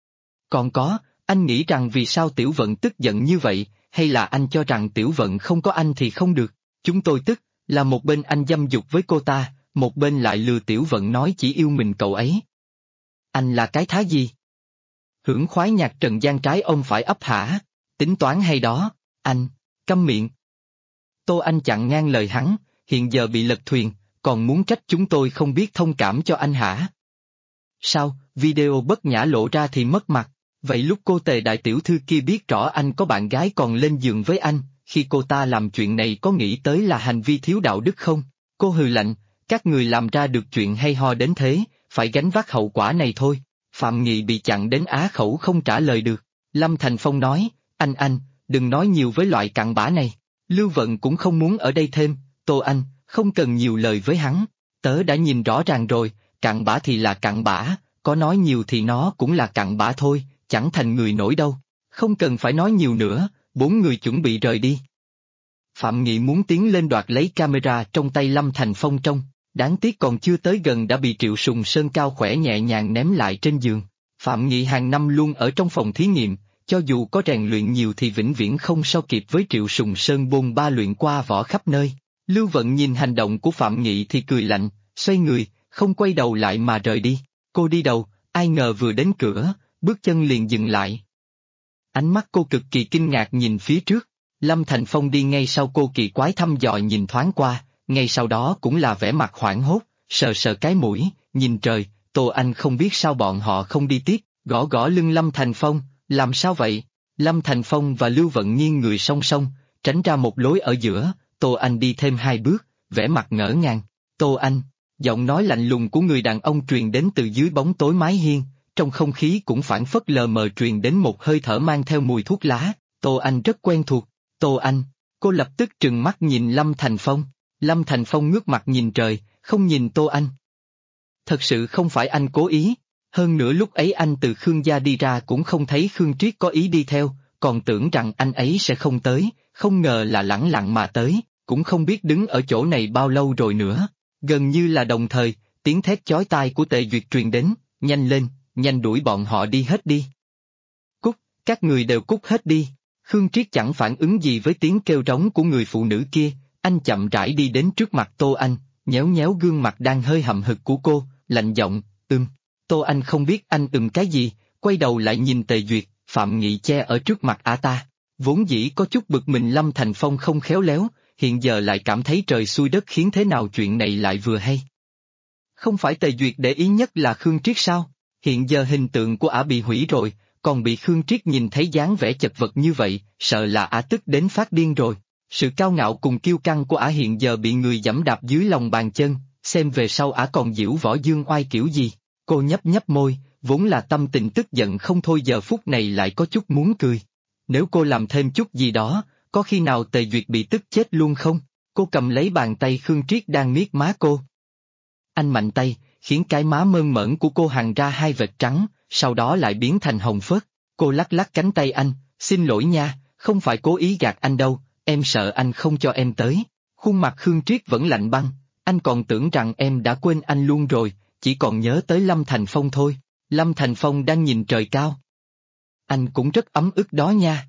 Còn có, anh nghĩ rằng vì sao Tiểu Vận tức giận như vậy, hay là anh cho rằng Tiểu Vận không có anh thì không được? Chúng tôi tức, là một bên anh dâm dục với cô ta, một bên lại lừa Tiểu Vận nói chỉ yêu mình cậu ấy. Anh là cái thá gì? Hưởng khoái nhạc trần gian trái ông phải ấp hả? Tính toán hay đó, anh, câm miệng. Tô Anh chặn ngang lời hắn, hiện giờ bị lật thuyền, còn muốn trách chúng tôi không biết thông cảm cho anh hả? Sao, video bất nhã lộ ra thì mất mặt, vậy lúc cô Tề đại tiểu thư kia biết rõ anh có bạn gái còn lên giường với anh, khi cô ta làm chuyện này có nghĩ tới là hành vi thiếu đạo đức không? Cô hừ lạnh, các người làm ra được chuyện hay ho đến thế, phải gánh vác hậu quả này thôi. Phạm Nghị bị chặn đến á khẩu không trả lời được. Lâm Thành Phong nói, anh, đừng nói nhiều với loại cặn bã này. Lưu Vận cũng không muốn ở đây thêm, Tô Anh, không cần nhiều lời với hắn. Tớ đã nhìn rõ ràng rồi, cặn bã thì là cặn bã, có nói nhiều thì nó cũng là cặn bã thôi, chẳng thành người nổi đâu. Không cần phải nói nhiều nữa, bốn người chuẩn bị rời đi. Phạm Nghị muốn tiến lên đoạt lấy camera trong tay Lâm Thành Phong trong. Đáng tiếc còn chưa tới gần đã bị Triệu Sùng Sơn cao khỏe nhẹ nhàng ném lại trên giường. Phạm Nghị hàng năm luôn ở trong phòng thí nghiệm, cho dù có rèn luyện nhiều thì vĩnh viễn không so kịp với Triệu Sùng Sơn bôn ba luyện qua võ khắp nơi. Lưu Vận nhìn hành động của Phạm Nghị thì cười lạnh, xoay người, không quay đầu lại mà rời đi. Cô đi đầu, ai ngờ vừa đến cửa, bước chân liền dừng lại. Ánh mắt cô cực kỳ kinh ngạc nhìn phía trước, Lâm Thành Phong đi ngay sau cô kỳ quái thăm dò nhìn thoáng qua. Ngay sau đó cũng là vẻ mặt hoảng hốt, sờ sờ cái mũi, nhìn trời, Tô Anh không biết sao bọn họ không đi tiếp, gõ gõ lưng Lâm Thành Phong, làm sao vậy? Lâm Thành Phong và Lưu Vận nghiêng người song song, tránh ra một lối ở giữa, Tô Anh đi thêm hai bước, vẻ mặt ngỡ ngàng. Tô Anh, giọng nói lạnh lùng của người đàn ông truyền đến từ dưới bóng tối mái hiên, trong không khí cũng phảng phất lờ mờ truyền đến một hơi thở mang theo mùi thuốc lá. Tô Anh rất quen thuộc. Tô Anh, cô lập tức trừng mắt nhìn Lâm Thành Phong. Lâm Thành Phong ngước mặt nhìn trời, không nhìn Tô Anh. Thật sự không phải anh cố ý. Hơn nữa lúc ấy anh từ Khương gia đi ra cũng không thấy Khương Triết có ý đi theo, còn tưởng rằng anh ấy sẽ không tới, không ngờ là lẳng lặng mà tới, cũng không biết đứng ở chỗ này bao lâu rồi nữa. Gần như là đồng thời, tiếng thét chói tai của Tề Duyệt truyền đến, nhanh lên, nhanh đuổi bọn họ đi hết đi. Cút, các người đều cút hết đi. Khương Triết chẳng phản ứng gì với tiếng kêu rống của người phụ nữ kia, anh chậm rãi đi đến trước mặt Tô Anh, nhéo nhéo gương mặt đang hơi hậm hực của cô, lạnh giọng, Tô Anh không biết anh cái gì, quay đầu lại nhìn Tề Duyệt, Phạm Nghị che ở trước mặt ả ta. Vốn dĩ có chút bực mình Lâm Thành Phong không khéo léo, hiện giờ lại cảm thấy trời xui đất khiến thế nào chuyện này lại vừa hay. Không phải Tề Duyệt để ý nhất là Khương Triết sao? Hiện giờ hình tượng của ả bị hủy rồi, còn bị Khương Triết nhìn thấy dáng vẻ chật vật như vậy, sợ là ả tức đến phát điên rồi. Sự cao ngạo cùng kiêu căng của ả hiện giờ bị người giẫm đạp dưới lòng bàn chân, xem về sau ả còn giễu võ dương oai kiểu gì. Cô nhấp nhấp môi, vốn là tâm tình tức giận không thôi giờ phút này lại có chút muốn cười. Nếu cô làm thêm chút gì đó, có khi nào Tề Duyệt bị tức chết luôn không? Cô cầm lấy bàn tay Khương Triết đang miết má cô. Anh mạnh tay, khiến cái má mơn mởn của cô hằn ra hai vệt trắng, sau đó lại biến thành hồng phớt. Cô lắc lắc cánh tay anh, xin lỗi nha, không phải cố ý gạt anh đâu, em sợ anh không cho em tới. Khuôn mặt Khương Triết vẫn lạnh băng, anh còn tưởng rằng em đã quên anh luôn rồi, chỉ còn nhớ tới Lâm Thành Phong thôi. Lâm Thành Phong đang nhìn trời cao. Anh cũng rất ấm ức đó nha.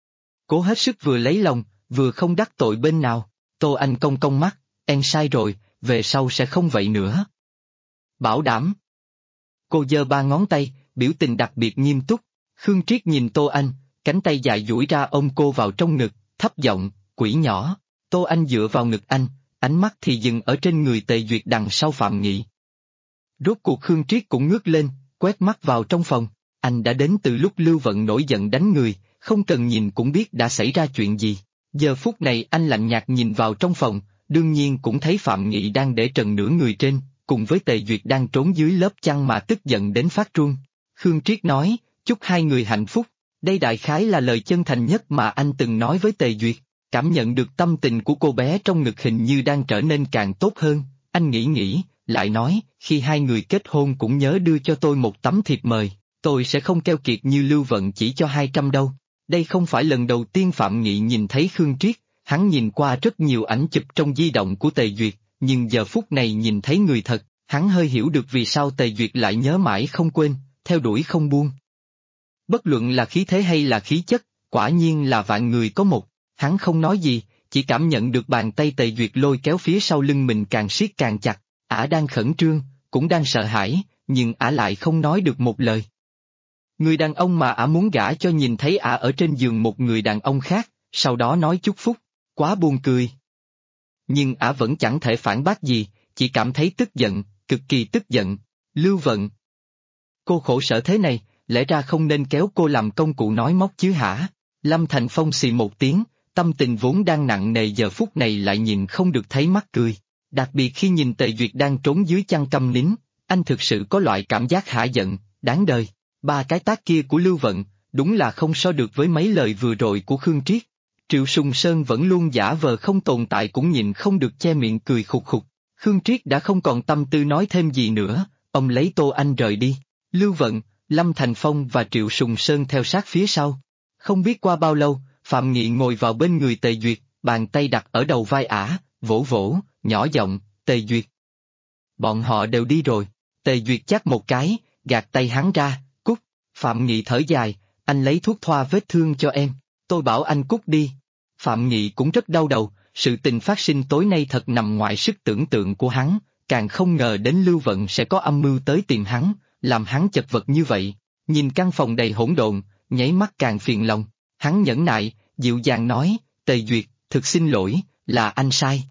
Cố hết sức vừa lấy lòng, vừa không đắc tội bên nào. Tô Anh cong cong mắt, em sai rồi, về sau sẽ không vậy nữa. Bảo đảm. Cô giơ ba ngón tay, biểu tình đặc biệt nghiêm túc. Khương Triết nhìn Tô Anh, cánh tay dài duỗi ra ôm cô vào trong ngực, thấp giọng, quỷ nhỏ. Tô Anh dựa vào ngực anh, ánh mắt thì dừng ở trên người Tề Duyệt đằng sau Phạm Nghị. Rốt cuộc Khương Triết cũng ngước lên, quét mắt vào trong phòng. Anh đã đến từ lúc Lưu Vận nổi giận đánh người, không cần nhìn cũng biết đã xảy ra chuyện gì. Giờ phút này anh lạnh nhạt nhìn vào trong phòng, đương nhiên cũng thấy Phạm Nghị đang để trần nửa người trên, cùng với Tề Duyệt đang trốn dưới lớp chăn mà tức giận đến phát run. Khương Triết nói, chúc hai người hạnh phúc. Đây đại khái là lời chân thành nhất mà anh từng nói với Tề Duyệt. Cảm nhận được tâm tình của cô bé trong ngực hình như đang trở nên càng tốt hơn, anh nghĩ, lại nói, khi hai người kết hôn cũng nhớ đưa cho tôi một tấm thiệp mời, tôi sẽ không keo kiệt như Lưu Vận chỉ cho 200 đâu. Đây không phải lần đầu tiên Phạm Nghị nhìn thấy Khương Triết, hắn nhìn qua rất nhiều ảnh chụp trong di động của Tề Duyệt, nhưng giờ phút này nhìn thấy người thật, hắn hơi hiểu được vì sao Tề Duyệt lại nhớ mãi không quên, theo đuổi không buông. Bất luận là khí thế hay là khí chất, quả nhiên là vạn người có một. Hắn không nói gì, chỉ cảm nhận được bàn tay Tề Duyệt lôi kéo phía sau lưng mình càng siết càng chặt. Ả đang khẩn trương, cũng đang sợ hãi, nhưng ả lại không nói được một lời. Người đàn ông mà ả muốn gả cho nhìn thấy ả ở trên giường một người đàn ông khác, sau đó nói chúc phúc, quá buồn cười. Nhưng ả vẫn chẳng thể phản bác gì, chỉ cảm thấy tức giận, cực kỳ tức giận. Lưu Vận. Cô khổ sở thế này, lẽ ra không nên kéo cô làm công cụ nói móc chứ hả? Lâm Thành Phong xì một tiếng, tâm tình vốn đang nặng nề giờ phút này lại nhìn không được thấy mắc cười. Đặc biệt khi nhìn Tề Duyệt đang trốn dưới chăn câm nín, anh thực sự có loại cảm giác hả giận, đáng đời. Ba cái tát kia của Lưu Vận, đúng là không so được với mấy lời vừa rồi của Khương Triết. Triệu Sùng Sơn vẫn luôn giả vờ không tồn tại cũng nhìn không được che miệng cười khục khục. Khương Triết đã không còn tâm tư nói thêm gì nữa, ông lấy Tô Anh rời đi. Lưu Vận, Lâm Thành Phong và Triệu Sùng Sơn theo sát phía sau. Không biết qua bao lâu, Phạm Nghị ngồi vào bên người Tề Duyệt, bàn tay đặt ở đầu vai ả, vỗ vỗ, nhỏ giọng, Tề Duyệt. Bọn họ đều đi rồi. Tề Duyệt chát một cái, gạt tay hắn ra, cút. Phạm Nghị thở dài, anh lấy thuốc thoa vết thương cho em. Tôi bảo anh cút đi. Phạm Nghị cũng rất đau đầu, sự tình phát sinh tối nay thật nằm ngoài sức tưởng tượng của hắn, càng không ngờ đến Lưu Vận sẽ có âm mưu tới tìm hắn, làm hắn chật vật như vậy. Nhìn căn phòng đầy hỗn độn, nháy mắt càng phiền lòng. Hắn nhẫn nại, dịu dàng nói, Tề Duyệt, thực xin lỗi, là anh sai.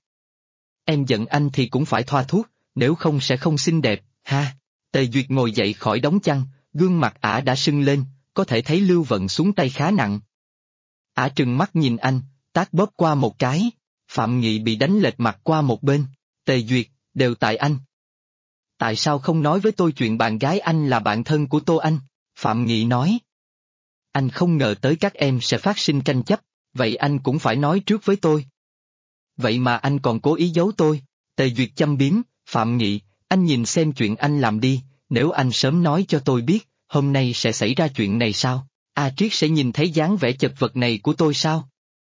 Em giận anh thì cũng phải thoa thuốc, nếu không sẽ không xinh đẹp, ha. Tề Duyệt ngồi dậy khỏi đống chăn, gương mặt ả đã sưng lên, có thể thấy Lưu Vận xuống tay khá nặng. Ả trừng mắt nhìn anh, tát bóp qua một cái, Phạm Nghị bị đánh lệch mặt qua một bên. Tề Duyệt, đều tại anh. Tại sao không nói với tôi chuyện bạn gái anh là bạn thân của Tô Anh? Phạm Nghị nói. Anh không ngờ tới các em sẽ phát sinh tranh chấp, vậy anh cũng phải nói trước với tôi. Vậy mà anh còn cố ý giấu tôi. Tề Duyệt châm biếm, Phạm Nghị, anh nhìn xem chuyện anh làm đi, Nếu anh sớm nói cho tôi biết, hôm nay sẽ xảy ra chuyện này sao? A Triết sẽ nhìn thấy dáng vẻ chật vật này của tôi sao?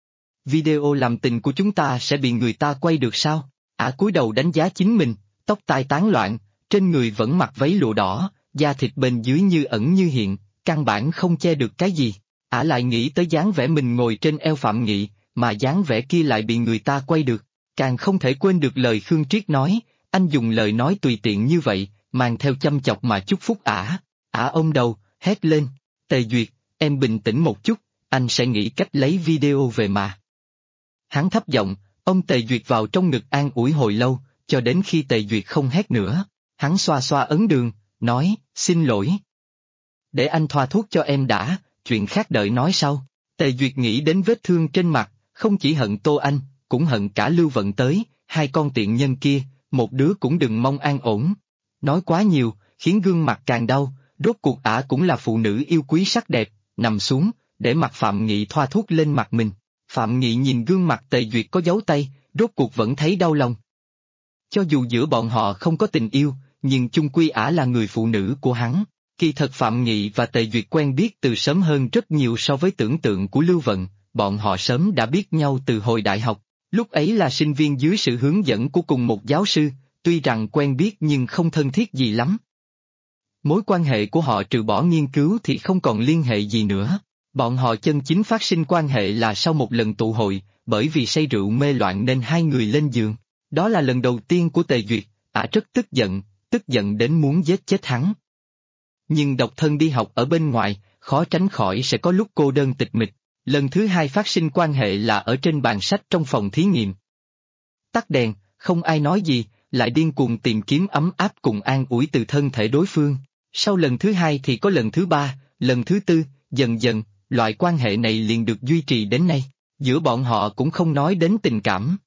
Video làm tình của chúng ta sẽ bị người ta quay được sao? Ả cúi đầu đánh giá chính mình, tóc tai tán loạn, trên người vẫn mặc váy lụa đỏ, da thịt bên dưới như ẩn như hiện, căn bản không che được cái gì. Ả lại nghĩ tới dáng vẻ mình ngồi trên eo Phạm Nghị, mà dáng vẻ kia lại bị người ta quay được. Càng không thể quên được lời Khương Triết nói, anh dùng lời nói tùy tiện như vậy, mang theo châm chọc mà chúc phúc Ả. Ả ôm đầu, hét lên, Tề Duyệt, em bình tĩnh một chút, anh sẽ nghĩ cách lấy video về mà. Hắn thấp giọng, ôm Tề Duyệt vào trong ngực an ủi hồi lâu, cho đến khi Tề Duyệt không hét nữa, hắn xoa xoa ấn đường, nói, xin lỗi. Để anh thoa thuốc cho em đã, chuyện khác đợi nói sau. Tề Duyệt nghĩ đến vết thương trên mặt, không chỉ hận Tô Anh, cũng hận cả Lưu Vận tới, hai con tiện nhân kia, một đứa cũng đừng mong an ổn. Nói quá nhiều, khiến gương mặt càng đau, rốt cuộc Ả cũng là phụ nữ yêu quý sắc đẹp, nằm xuống, để mặt Phạm Nghị thoa thuốc lên mặt mình. Phạm Nghị nhìn gương mặt Tề Duyệt có dấu tay, rốt cuộc vẫn thấy đau lòng. Cho dù giữa bọn họ không có tình yêu, nhưng chung quy Ả là người phụ nữ của hắn. Kỳ thật Phạm Nghị và Tề Duyệt quen biết từ sớm hơn rất nhiều so với tưởng tượng của Lưu Vận, bọn họ sớm đã biết nhau từ hồi đại học, lúc ấy là sinh viên dưới sự hướng dẫn của cùng một giáo sư, tuy rằng quen biết nhưng không thân thiết gì lắm. Mối quan hệ của họ trừ bỏ nghiên cứu thì không còn liên hệ gì nữa. Bọn họ chân chính phát sinh quan hệ là sau một lần tụ hội, bởi vì say rượu mê loạn nên hai người lên giường. Đó là lần đầu tiên của Tề Duyệt, Ả rất tức giận đến muốn giết chết hắn. Nhưng độc thân đi học ở bên ngoài, khó tránh khỏi sẽ có lúc cô đơn tịch mịch. Lần thứ hai phát sinh quan hệ là ở trên bàn sách trong phòng thí nghiệm. Tắt đèn, không ai nói gì, lại điên cuồng tìm kiếm ấm áp cùng an ủi từ thân thể đối phương. Sau lần thứ hai thì có lần thứ ba, lần thứ tư, dần dần, loại quan hệ này liền được duy trì đến nay. Giữa bọn họ cũng không nói đến tình cảm.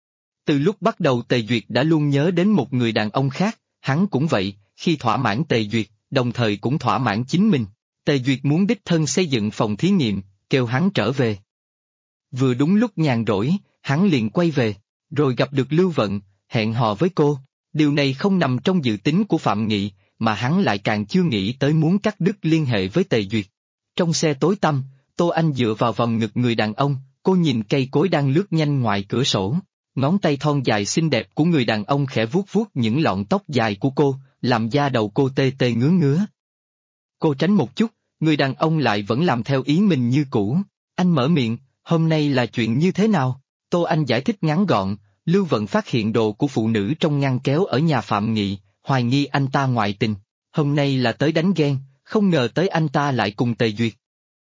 Từ lúc bắt đầu Tề Duyệt đã luôn nhớ đến một người đàn ông khác, hắn cũng vậy, khi thỏa mãn Tề Duyệt, đồng thời cũng thỏa mãn chính mình. Tề Duyệt muốn đích thân xây dựng phòng thí nghiệm, kêu hắn trở về. Vừa đúng lúc nhàn rỗi, hắn liền quay về, rồi gặp được Lưu Vận, hẹn hò với cô. Điều này không nằm trong dự tính của Phạm Nghị, mà hắn lại càng chưa nghĩ tới muốn cắt đứt liên hệ với Tề Duyệt. Trong xe tối tăm, Tô Anh dựa vào vòng ngực người đàn ông, cô nhìn cây cối đang lướt nhanh ngoài cửa sổ. Ngón tay thon dài xinh đẹp của người đàn ông khẽ vuốt vuốt những lọn tóc dài của cô, làm da đầu cô tê tê ngứa ngứa. Cô tránh một chút, người đàn ông lại vẫn làm theo ý mình như cũ. Anh mở miệng, hôm nay là chuyện như thế nào? Tô Anh giải thích ngắn gọn, Lưu Vận phát hiện đồ của phụ nữ trong ngăn kéo ở nhà Phạm Nghị, hoài nghi anh ta ngoại tình. Hôm nay là tới đánh ghen, không ngờ tới anh ta lại cùng Tề Duyệt.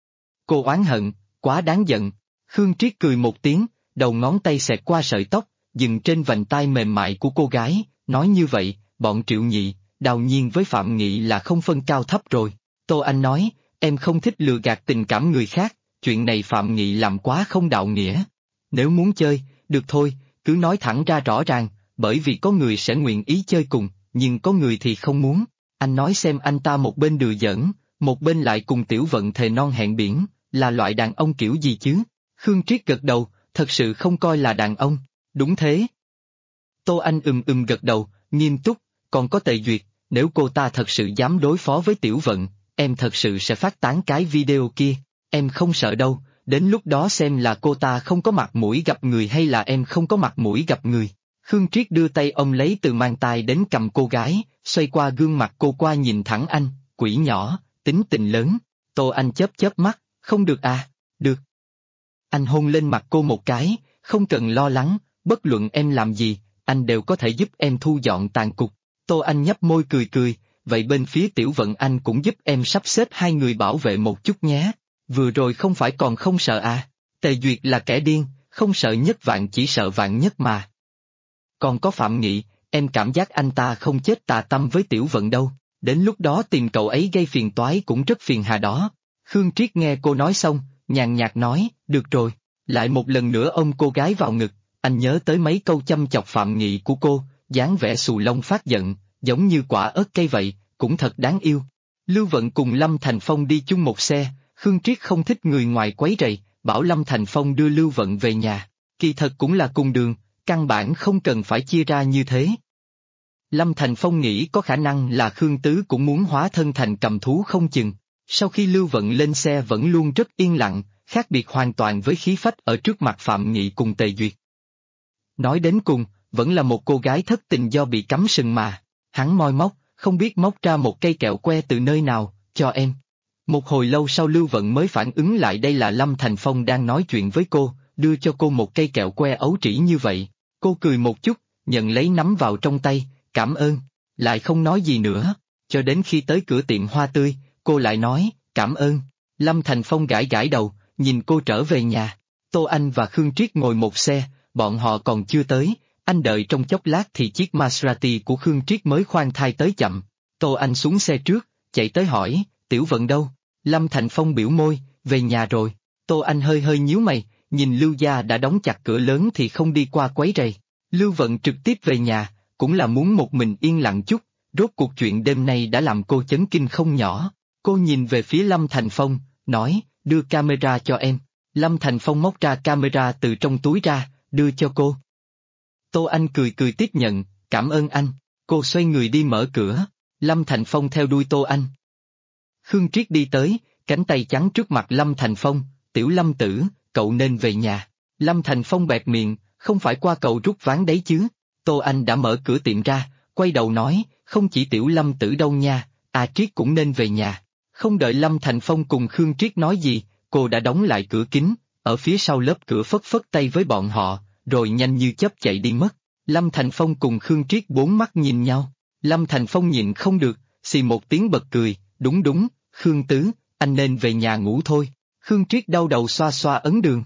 Cô oán hận, quá đáng giận. Khương Triết cười một tiếng, đầu ngón tay xẹt qua sợi tóc, dừng trên vành tai mềm mại của cô gái, nói như vậy, bọn Triệu Nhị, Đào Nhiên với Phạm Nghị là không phân cao thấp rồi. Tô Anh nói, em không thích lừa gạt tình cảm người khác, chuyện này Phạm Nghị làm quá không đạo nghĩa. Nếu muốn chơi, được thôi, cứ nói thẳng ra rõ ràng, bởi vì có người sẽ nguyện ý chơi cùng, nhưng có người thì không muốn. Anh nói xem anh ta một bên đùa giỡn, một bên lại cùng Tiểu Vận thề non hẹn biển, là loại đàn ông kiểu gì chứ? Khương Triết gật đầu, thật sự không coi là đàn ông, đúng thế. Tô Anh gật đầu, nghiêm túc, còn có Tề Duyệt, nếu cô ta thật sự dám đối phó với Tiểu Vận, em thật sự sẽ phát tán cái video kia, em không sợ đâu, đến lúc đó xem là cô ta không có mặt mũi gặp người hay là em không có mặt mũi gặp người. Khương Triết đưa tay ôm lấy từ mang tai đến cầm cô gái, xoay qua gương mặt cô qua nhìn thẳng anh, quỷ nhỏ, tính tình lớn. Tô Anh chớp mắt, không được à, được. Anh hôn lên mặt cô một cái, không cần lo lắng, bất luận em làm gì, anh đều có thể giúp em thu dọn tàn cục. Tô Anh nhấp môi cười, vậy bên phía Tiểu Vận anh cũng giúp em sắp xếp hai người bảo vệ một chút nhé. Vừa rồi không phải còn không sợ à? Tề Duyệt là kẻ điên, không sợ nhất vạn chỉ sợ vạn nhất mà. Còn có Phạm Nghị, em cảm giác anh ta không chết tà tâm với Tiểu Vận đâu, đến lúc đó tìm cậu ấy gây phiền toái cũng rất phiền hà đó. Khương Triết nghe cô nói xong, nhàn nhạt nói, được rồi, lại một lần nữa ôm cô gái vào ngực, anh nhớ tới mấy câu châm chọc Phạm Nghị của cô, dáng vẻ xù lông phát giận, giống như quả ớt cây vậy, cũng thật đáng yêu. Lưu Vận cùng Lâm Thành Phong đi chung một xe, Khương Triết không thích người ngoài quấy rầy, bảo Lâm Thành Phong đưa Lưu Vận về nhà, kỳ thật cũng là cùng đường, căn bản không cần phải chia ra như thế. Lâm Thành Phong nghĩ có khả năng là Khương Tứ cũng muốn hóa thân thành cầm thú không chừng. Sau khi Lưu Vận lên xe vẫn luôn rất yên lặng, khác biệt hoàn toàn với khí phách ở trước mặt Phạm Nghị cùng Tề Duyệt. Nói đến cùng, vẫn là một cô gái thất tình do bị cắm sừng mà. Hắn moi móc, không biết móc ra một cây kẹo que từ nơi nào, cho em. Một hồi lâu sau Lưu Vận mới phản ứng lại đây là Lâm Thành Phong đang nói chuyện với cô, đưa cho cô một cây kẹo que ấu trĩ như vậy. Cô cười một chút, nhận lấy nắm vào trong tay, cảm ơn, lại không nói gì nữa. Cho đến khi tới cửa tiệm hoa tươi, cô lại nói, cảm ơn. Lâm Thành Phong gãi gãi đầu, nhìn cô trở về nhà. Tô Anh và Khương Triết ngồi một xe, bọn họ còn chưa tới, anh đợi trong chốc lát thì chiếc Maserati của Khương Triết mới khoan thai tới chậm. Tô Anh xuống xe trước, chạy tới hỏi, Tiểu Vận đâu? Lâm Thành Phong biểu môi, về nhà rồi. Tô Anh hơi hơi nhíu mày, nhìn Lưu gia đã đóng chặt cửa lớn thì không đi qua quấy rầy. Lưu Vận trực tiếp về nhà, cũng là muốn một mình yên lặng chút, rốt cuộc chuyện đêm nay đã làm cô chấn kinh không nhỏ. Cô nhìn về phía Lâm Thành Phong, nói, đưa camera cho em. Lâm Thành Phong móc ra camera từ trong túi ra, đưa cho cô. Tô Anh cười cười tiếp nhận, cảm ơn anh. Cô xoay người đi mở cửa, Lâm Thành Phong theo đuôi Tô Anh. Khương Triết đi tới, cánh tay trắng trước mặt Lâm Thành Phong, Tiểu Lâm tử, cậu nên về nhà. Lâm Thành Phong bẹt miệng, không phải qua cậu rút ván đấy chứ. Tô Anh đã mở cửa tiệm ra, quay đầu nói, không chỉ Tiểu Lâm tử đâu nha, Triết cũng nên về nhà. Không đợi Lâm Thành Phong cùng Khương Triết nói gì, cô đã đóng lại cửa kính, ở phía sau lớp cửa phất phất tay với bọn họ, rồi nhanh như chớp chạy đi mất. Lâm Thành Phong cùng Khương Triết bốn mắt nhìn nhau. Lâm Thành Phong nhịn không được, xì một tiếng bật cười, đúng, Khương Tứ, anh nên về nhà ngủ thôi. Khương Triết đau đầu xoa xoa ấn đường.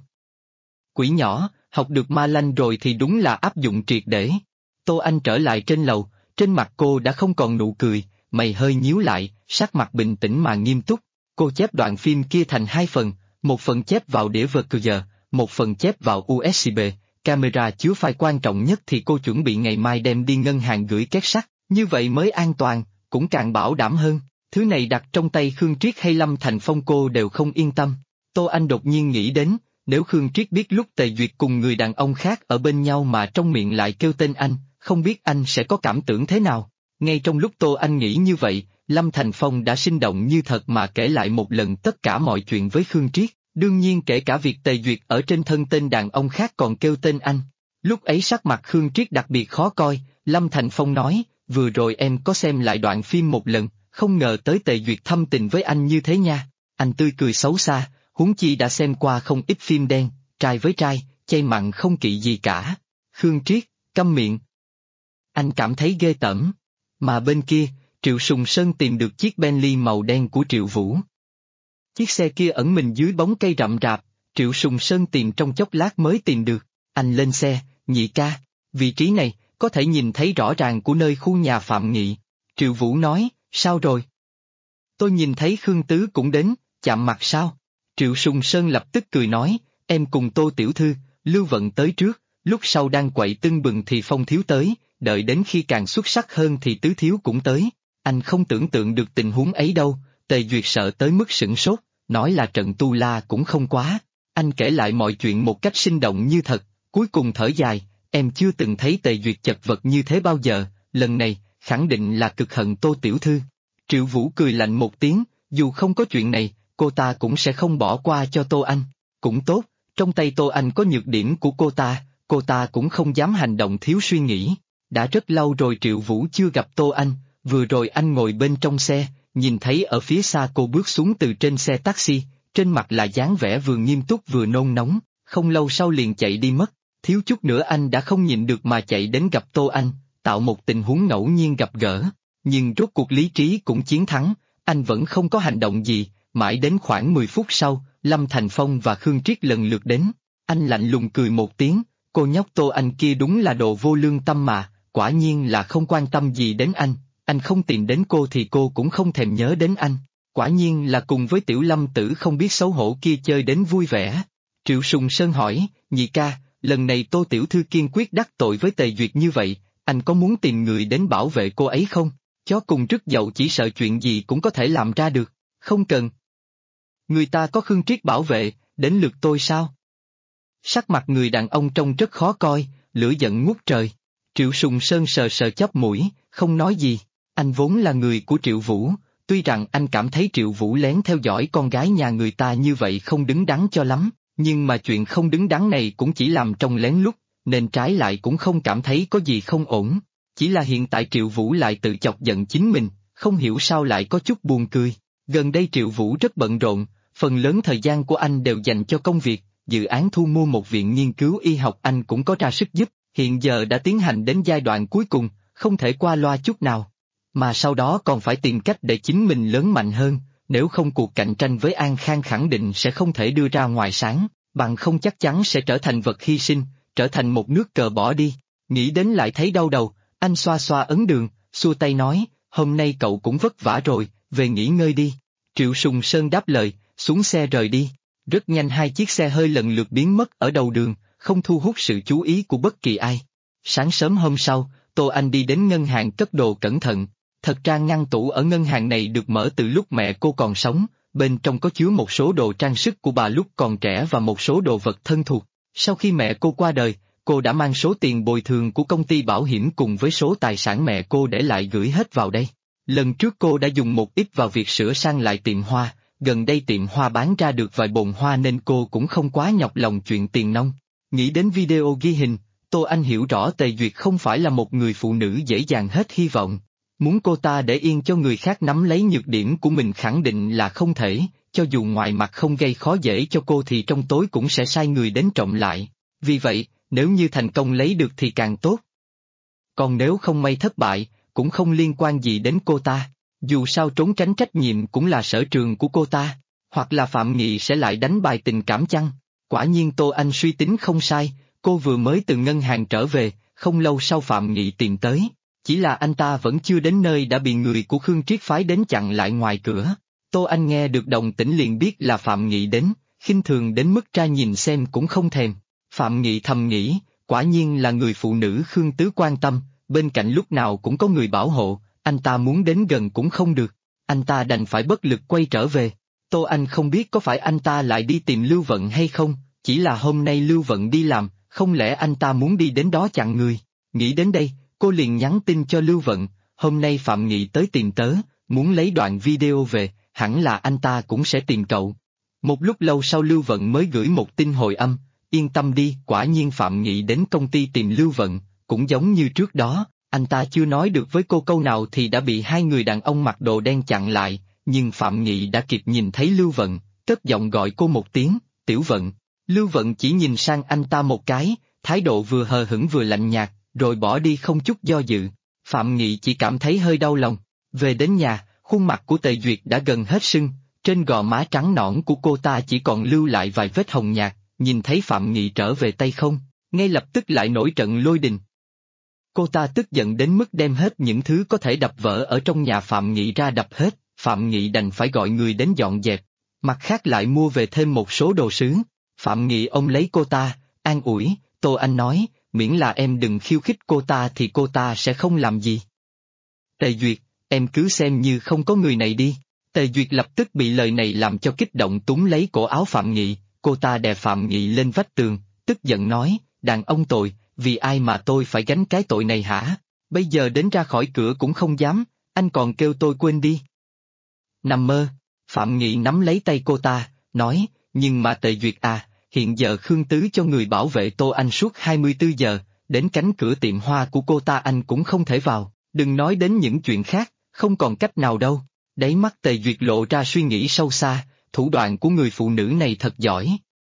Quỷ nhỏ, học được ma lanh rồi thì đúng là áp dụng triệt để. Tô Anh trở lại trên lầu, trên mặt cô đã không còn nụ cười, mày hơi nhíu lại, sắc mặt bình tĩnh mà nghiêm túc. Cô chép đoạn phim kia thành hai phần, một phần chép vào đĩa VCR, một phần chép vào USB. Camera chứa file quan trọng nhất thì cô chuẩn bị ngày mai đem đi ngân hàng gửi két sắt, như vậy mới an toàn, cũng càng bảo đảm hơn. Thứ này đặt trong tay Khương Triết hay Lâm Thành Phong cô đều không yên tâm. Tô Anh đột nhiên nghĩ đến, nếu Khương Triết biết lúc Tề Duyệt cùng người đàn ông khác ở bên nhau mà trong miệng lại kêu tên anh, không biết anh sẽ có cảm tưởng thế nào. Ngay trong lúc Tô Anh nghĩ như vậy, Lâm Thành Phong đã sinh động như thật mà kể lại một lần tất cả mọi chuyện với Khương Triết, đương nhiên kể cả việc Tề Duyệt ở trên thân tên đàn ông khác còn kêu tên anh. Lúc ấy sắc mặt Khương Triết đặc biệt khó coi, Lâm Thành Phong nói, vừa rồi em có xem lại đoạn phim một lần, không ngờ tới Tề Duyệt thâm tình với anh như thế nha. Anh tươi cười xấu xa, huống chi đã xem qua không ít phim đen, trai với trai, chay mặn không kỵ gì cả. Khương Triết, câm miệng. Anh cảm thấy ghê tởm. Mà bên kia, Triệu Sùng Sơn tìm được chiếc Bentley màu đen của Triệu Vũ. Chiếc xe kia ẩn mình dưới bóng cây rậm rạp, Triệu Sùng Sơn tìm trong chốc lát mới tìm được. Anh lên xe, Nhị ca, vị trí này, có thể nhìn thấy rõ ràng của nơi khu nhà Phạm Nghị. Triệu Vũ nói, sao rồi? Tôi nhìn thấy Khương Tứ cũng đến, chạm mặt sao? Triệu Sùng Sơn lập tức cười nói, em cùng Tô Tiểu Thư, Lưu Vận tới trước, lúc sau đang quậy tưng bừng thì Phong Thiếu tới, đợi đến khi càng xuất sắc hơn thì Tứ Thiếu cũng tới. Anh không tưởng tượng được tình huống ấy đâu, Tề Duyệt sợ tới mức sửng sốt, nói là trận tu la cũng không quá. Anh kể lại mọi chuyện một cách sinh động như thật, cuối cùng thở dài, em chưa từng thấy Tề Duyệt chật vật như thế bao giờ, lần này, khẳng định là cực hận Tô Tiểu Thư. Triệu Vũ cười lạnh một tiếng, dù không có chuyện này, cô ta cũng sẽ không bỏ qua cho Tô Anh. Cũng tốt, trong tay Tô Anh có nhược điểm của cô ta cũng không dám hành động thiếu suy nghĩ. Đã rất lâu rồi Triệu Vũ chưa gặp Tô Anh, vừa rồi anh ngồi bên trong xe, nhìn thấy ở phía xa cô bước xuống từ trên xe taxi, trên mặt là dáng vẻ vừa nghiêm túc vừa nôn nóng, không lâu sau liền chạy đi mất. Thiếu chút nữa anh đã không nhịn được mà chạy đến gặp Tô Anh, tạo một tình huống ngẫu nhiên gặp gỡ. Nhưng rốt cuộc lý trí cũng chiến thắng, anh vẫn không có hành động gì, mãi đến khoảng 10 phút sau, Lâm Thành Phong và Khương Triết lần lượt đến. Anh lạnh lùng cười một tiếng, cô nhóc Tô Anh kia đúng là đồ vô lương tâm mà, quả nhiên là không quan tâm gì đến anh không tìm đến cô thì cô cũng không thèm nhớ đến anh. Quả nhiên là cùng với Tiểu Lâm tử không biết xấu hổ kia chơi đến vui vẻ. Triệu Sùng Sơn hỏi, Nhị ca, lần này Tô Tiểu Thư kiên quyết đắc tội với Tề Duyệt như vậy, anh có muốn tìm người đến bảo vệ cô ấy không? Chó cùng rứt dậu chỉ sợ chuyện gì cũng có thể làm ra được, không cần. Người ta có Khương Triết bảo vệ, đến lượt tôi sao? Sắc mặt người đàn ông trông rất khó coi, lửa giận ngút trời. Triệu Sùng Sơn sờ sờ chóp mũi, không nói gì. Anh vốn là người của Triệu Vũ, tuy rằng anh cảm thấy Triệu Vũ lén theo dõi con gái nhà người ta như vậy không đứng đắn cho lắm, nhưng mà chuyện không đứng đắn này cũng chỉ làm trong lén lút, nên trái lại cũng không cảm thấy có gì không ổn. Chỉ là hiện tại Triệu Vũ lại tự chọc giận chính mình, không hiểu sao lại có chút buồn cười. Gần đây Triệu Vũ rất bận rộn, phần lớn thời gian của anh đều dành cho công việc, dự án thu mua một viện nghiên cứu y học anh cũng có ra sức giúp, hiện giờ đã tiến hành đến giai đoạn cuối cùng, không thể qua loa chút nào. Mà sau đó còn phải tìm cách để chính mình lớn mạnh hơn, nếu không cuộc cạnh tranh với An Khang khẳng định sẽ không thể đưa ra ngoài sáng, bằng không chắc chắn sẽ trở thành vật hy sinh, trở thành một nước cờ bỏ đi. Nghĩ đến lại thấy đau đầu, anh xoa xoa ấn đường, xua tay nói, hôm nay cậu cũng vất vả rồi, về nghỉ ngơi đi. Triệu Sùng Sơn đáp lời, xuống xe rời đi. Rất nhanh hai chiếc xe hơi lần lượt biến mất ở đầu đường, không thu hút sự chú ý của bất kỳ ai. Sáng sớm hôm sau, Tô Anh đi đến ngân hàng cất đồ cẩn thận. Thật ra ngăn tủ ở ngân hàng này được mở từ lúc mẹ cô còn sống, bên trong có chứa một số đồ trang sức của bà lúc còn trẻ và một số đồ vật thân thuộc. Sau khi mẹ cô qua đời, cô đã mang số tiền bồi thường của công ty bảo hiểm cùng với số tài sản mẹ cô để lại gửi hết vào đây. Lần trước cô đã dùng một ít vào việc sửa sang lại tiệm hoa, gần đây tiệm hoa bán ra được vài bồn hoa nên cô cũng không quá nhọc lòng chuyện tiền nong. Nghĩ đến video ghi hình, Tô Anh hiểu rõ Tề Duyệt không phải là một người phụ nữ dễ dàng hết hy vọng. Muốn cô ta để yên cho người khác nắm lấy nhược điểm của mình khẳng định là không thể, cho dù ngoài mặt không gây khó dễ cho cô thì trong tối cũng sẽ sai người đến trộm lại. Vì vậy, nếu như thành công lấy được thì càng tốt. Còn nếu không may thất bại, cũng không liên quan gì đến cô ta. Dù sao trốn tránh trách nhiệm cũng là sở trường của cô ta, hoặc là Phạm Nghị sẽ lại đánh bài tình cảm chăng? Quả nhiên Tô Anh suy tính không sai, cô vừa mới từ ngân hàng trở về, không lâu sau Phạm Nghị tìm tới. Chỉ là anh ta vẫn chưa đến nơi đã bị người của Khương Triết phái đến chặn lại ngoài cửa. Tô Anh nghe được đồng tĩnh liền biết là Phạm Nghị đến, khinh thường đến mức ra nhìn xem cũng không thèm. Phạm Nghị thầm nghĩ, quả nhiên là người phụ nữ Khương Tứ quan tâm, bên cạnh lúc nào cũng có người bảo hộ, anh ta muốn đến gần cũng không được. Anh ta đành phải bất lực quay trở về. Tô Anh không biết có phải anh ta lại đi tìm Lưu Vận hay không, chỉ là hôm nay Lưu Vận đi làm, không lẽ anh ta muốn đi đến đó chặn người. Nghĩ đến đây, cô liền nhắn tin cho Lưu Vận, hôm nay Phạm Nghị tới tìm tớ, muốn lấy đoạn video về, hẳn là anh ta cũng sẽ tìm cậu. Một lúc lâu sau Lưu Vận mới gửi một tin hồi âm, yên tâm đi, quả nhiên Phạm Nghị đến công ty tìm Lưu Vận, cũng giống như trước đó, anh ta chưa nói được với cô câu nào thì đã bị hai người đàn ông mặc đồ đen chặn lại, nhưng Phạm Nghị đã kịp nhìn thấy Lưu Vận, cất giọng gọi cô một tiếng, Tiểu Vận. Lưu Vận chỉ nhìn sang anh ta một cái, thái độ vừa hờ hững vừa lạnh nhạt, rồi bỏ đi không chút do dự. Phạm Nghị chỉ cảm thấy hơi đau lòng. Về đến nhà, khuôn mặt của Tề Duyệt đã gần hết sưng, trên gò má trắng nõn của cô ta chỉ còn lưu lại vài vết hồng nhạt, nhìn thấy Phạm Nghị trở về tay không, ngay lập tức lại nổi trận lôi đình. Cô ta tức giận đến mức đem hết những thứ có thể đập vỡ ở trong nhà Phạm Nghị ra đập hết, Phạm Nghị đành phải gọi người đến dọn dẹp, mặt khác lại mua về thêm một số đồ sứ. Phạm Nghị ôm lấy cô ta, an ủi, Tô Anh nói, miễn là em đừng khiêu khích cô ta thì cô ta sẽ không làm gì. Tề Duyệt, em cứ xem như không có người này đi. Tề Duyệt lập tức bị lời này làm cho kích động túm lấy cổ áo Phạm Nghị, cô ta đè Phạm Nghị lên vách tường, tức giận nói, đàn ông tội, vì ai mà tôi phải gánh cái tội này hả? Bây giờ đến ra khỏi cửa cũng không dám, anh còn kêu tôi quên đi. Nằm mơ, Phạm Nghị nắm lấy tay cô ta, nói, nhưng mà Tề Duyệt à, hiện giờ Khương Tứ cho người bảo vệ Tô Anh suốt 24 giờ, đến cánh cửa tiệm hoa của cô ta anh cũng không thể vào, đừng nói đến những chuyện khác, không còn cách nào đâu. Đáy mắt Tề Duyệt lộ ra suy nghĩ sâu xa, thủ đoạn của người phụ nữ này thật giỏi.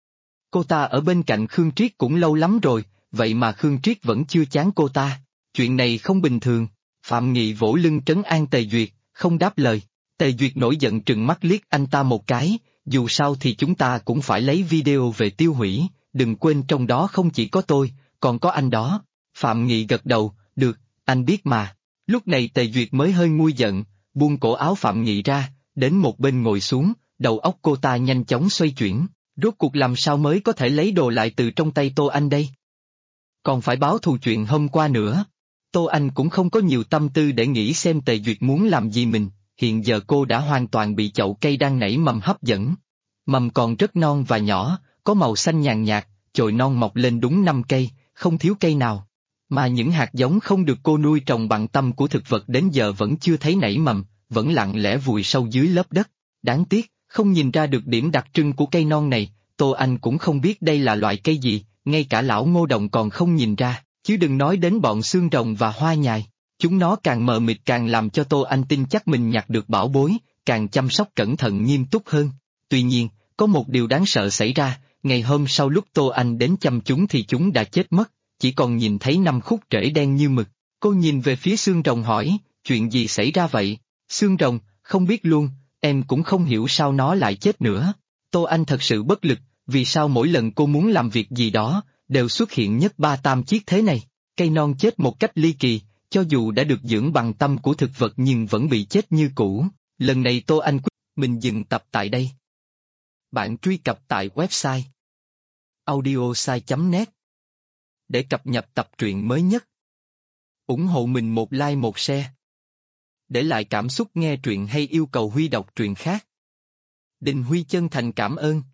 Cô ta ở bên cạnh Khương Triết cũng lâu lắm rồi, vậy mà Khương Triết vẫn chưa chán cô ta, chuyện này không bình thường. Phạm Nghị vỗ lưng trấn an Tề Duyệt, không đáp lời. Tề Duyệt nổi giận trừng mắt liếc anh ta một cái, dù sao thì chúng ta cũng phải lấy video về tiêu hủy, đừng quên trong đó không chỉ có tôi, còn có anh đó. Phạm Nghị gật đầu, được, anh biết mà. Lúc này Tề Duyệt mới hơi nguôi giận, buông cổ áo Phạm Nghị ra, đến một bên ngồi xuống, đầu óc cô ta nhanh chóng xoay chuyển, rốt cuộc làm sao mới có thể lấy đồ lại từ trong tay Tô Anh đây? Còn phải báo thù chuyện hôm qua nữa. Tô Anh cũng không có nhiều tâm tư để nghĩ xem Tề Duyệt muốn làm gì mình, hiện giờ cô đã hoàn toàn bị chậu cây đang nảy mầm hấp dẫn. Mầm còn rất non và nhỏ, có màu xanh nhàn nhạt, chồi non mọc lên đúng 5 cây, không thiếu cây nào. Mà những hạt giống không được cô nuôi trồng bằng tâm của thực vật đến giờ vẫn chưa thấy nảy mầm, vẫn lặng lẽ vùi sâu dưới lớp đất. Đáng tiếc, không nhìn ra được điểm đặc trưng của cây non này, Tô Anh cũng không biết đây là loại cây gì, ngay cả lão Ngô Đồng còn không nhìn ra, chứ đừng nói đến bọn xương rồng và hoa nhài. Chúng nó càng mờ mịt càng làm cho Tô Anh tin chắc mình nhặt được bảo bối, càng chăm sóc cẩn thận nghiêm túc hơn. Tuy nhiên, có một điều đáng sợ xảy ra, ngày hôm sau lúc Tô Anh đến chăm chúng thì chúng đã chết mất, chỉ còn nhìn thấy 5 khúc rễ đen như mực. Cô nhìn về phía xương rồng hỏi, chuyện gì xảy ra vậy? Xương rồng, không biết luôn, em cũng không hiểu sao nó lại chết nữa. Tô Anh thật sự bất lực, vì sao mỗi lần cô muốn làm việc gì đó, đều xuất hiện nhất 3-3 chiếc thế này. Cây non chết một cách ly kỳ, cho dù đã được dưỡng bằng tâm của thực vật nhưng vẫn bị chết như cũ. Lần này Tô Anh quyết mình dừng tập tại đây. Bạn truy cập tại website audiosai.net để cập nhật tập truyện mới nhất. Ủng hộ mình một like một share. Để lại cảm xúc nghe truyện hay yêu cầu Huy đọc truyện khác. Đình Huy chân thành cảm ơn.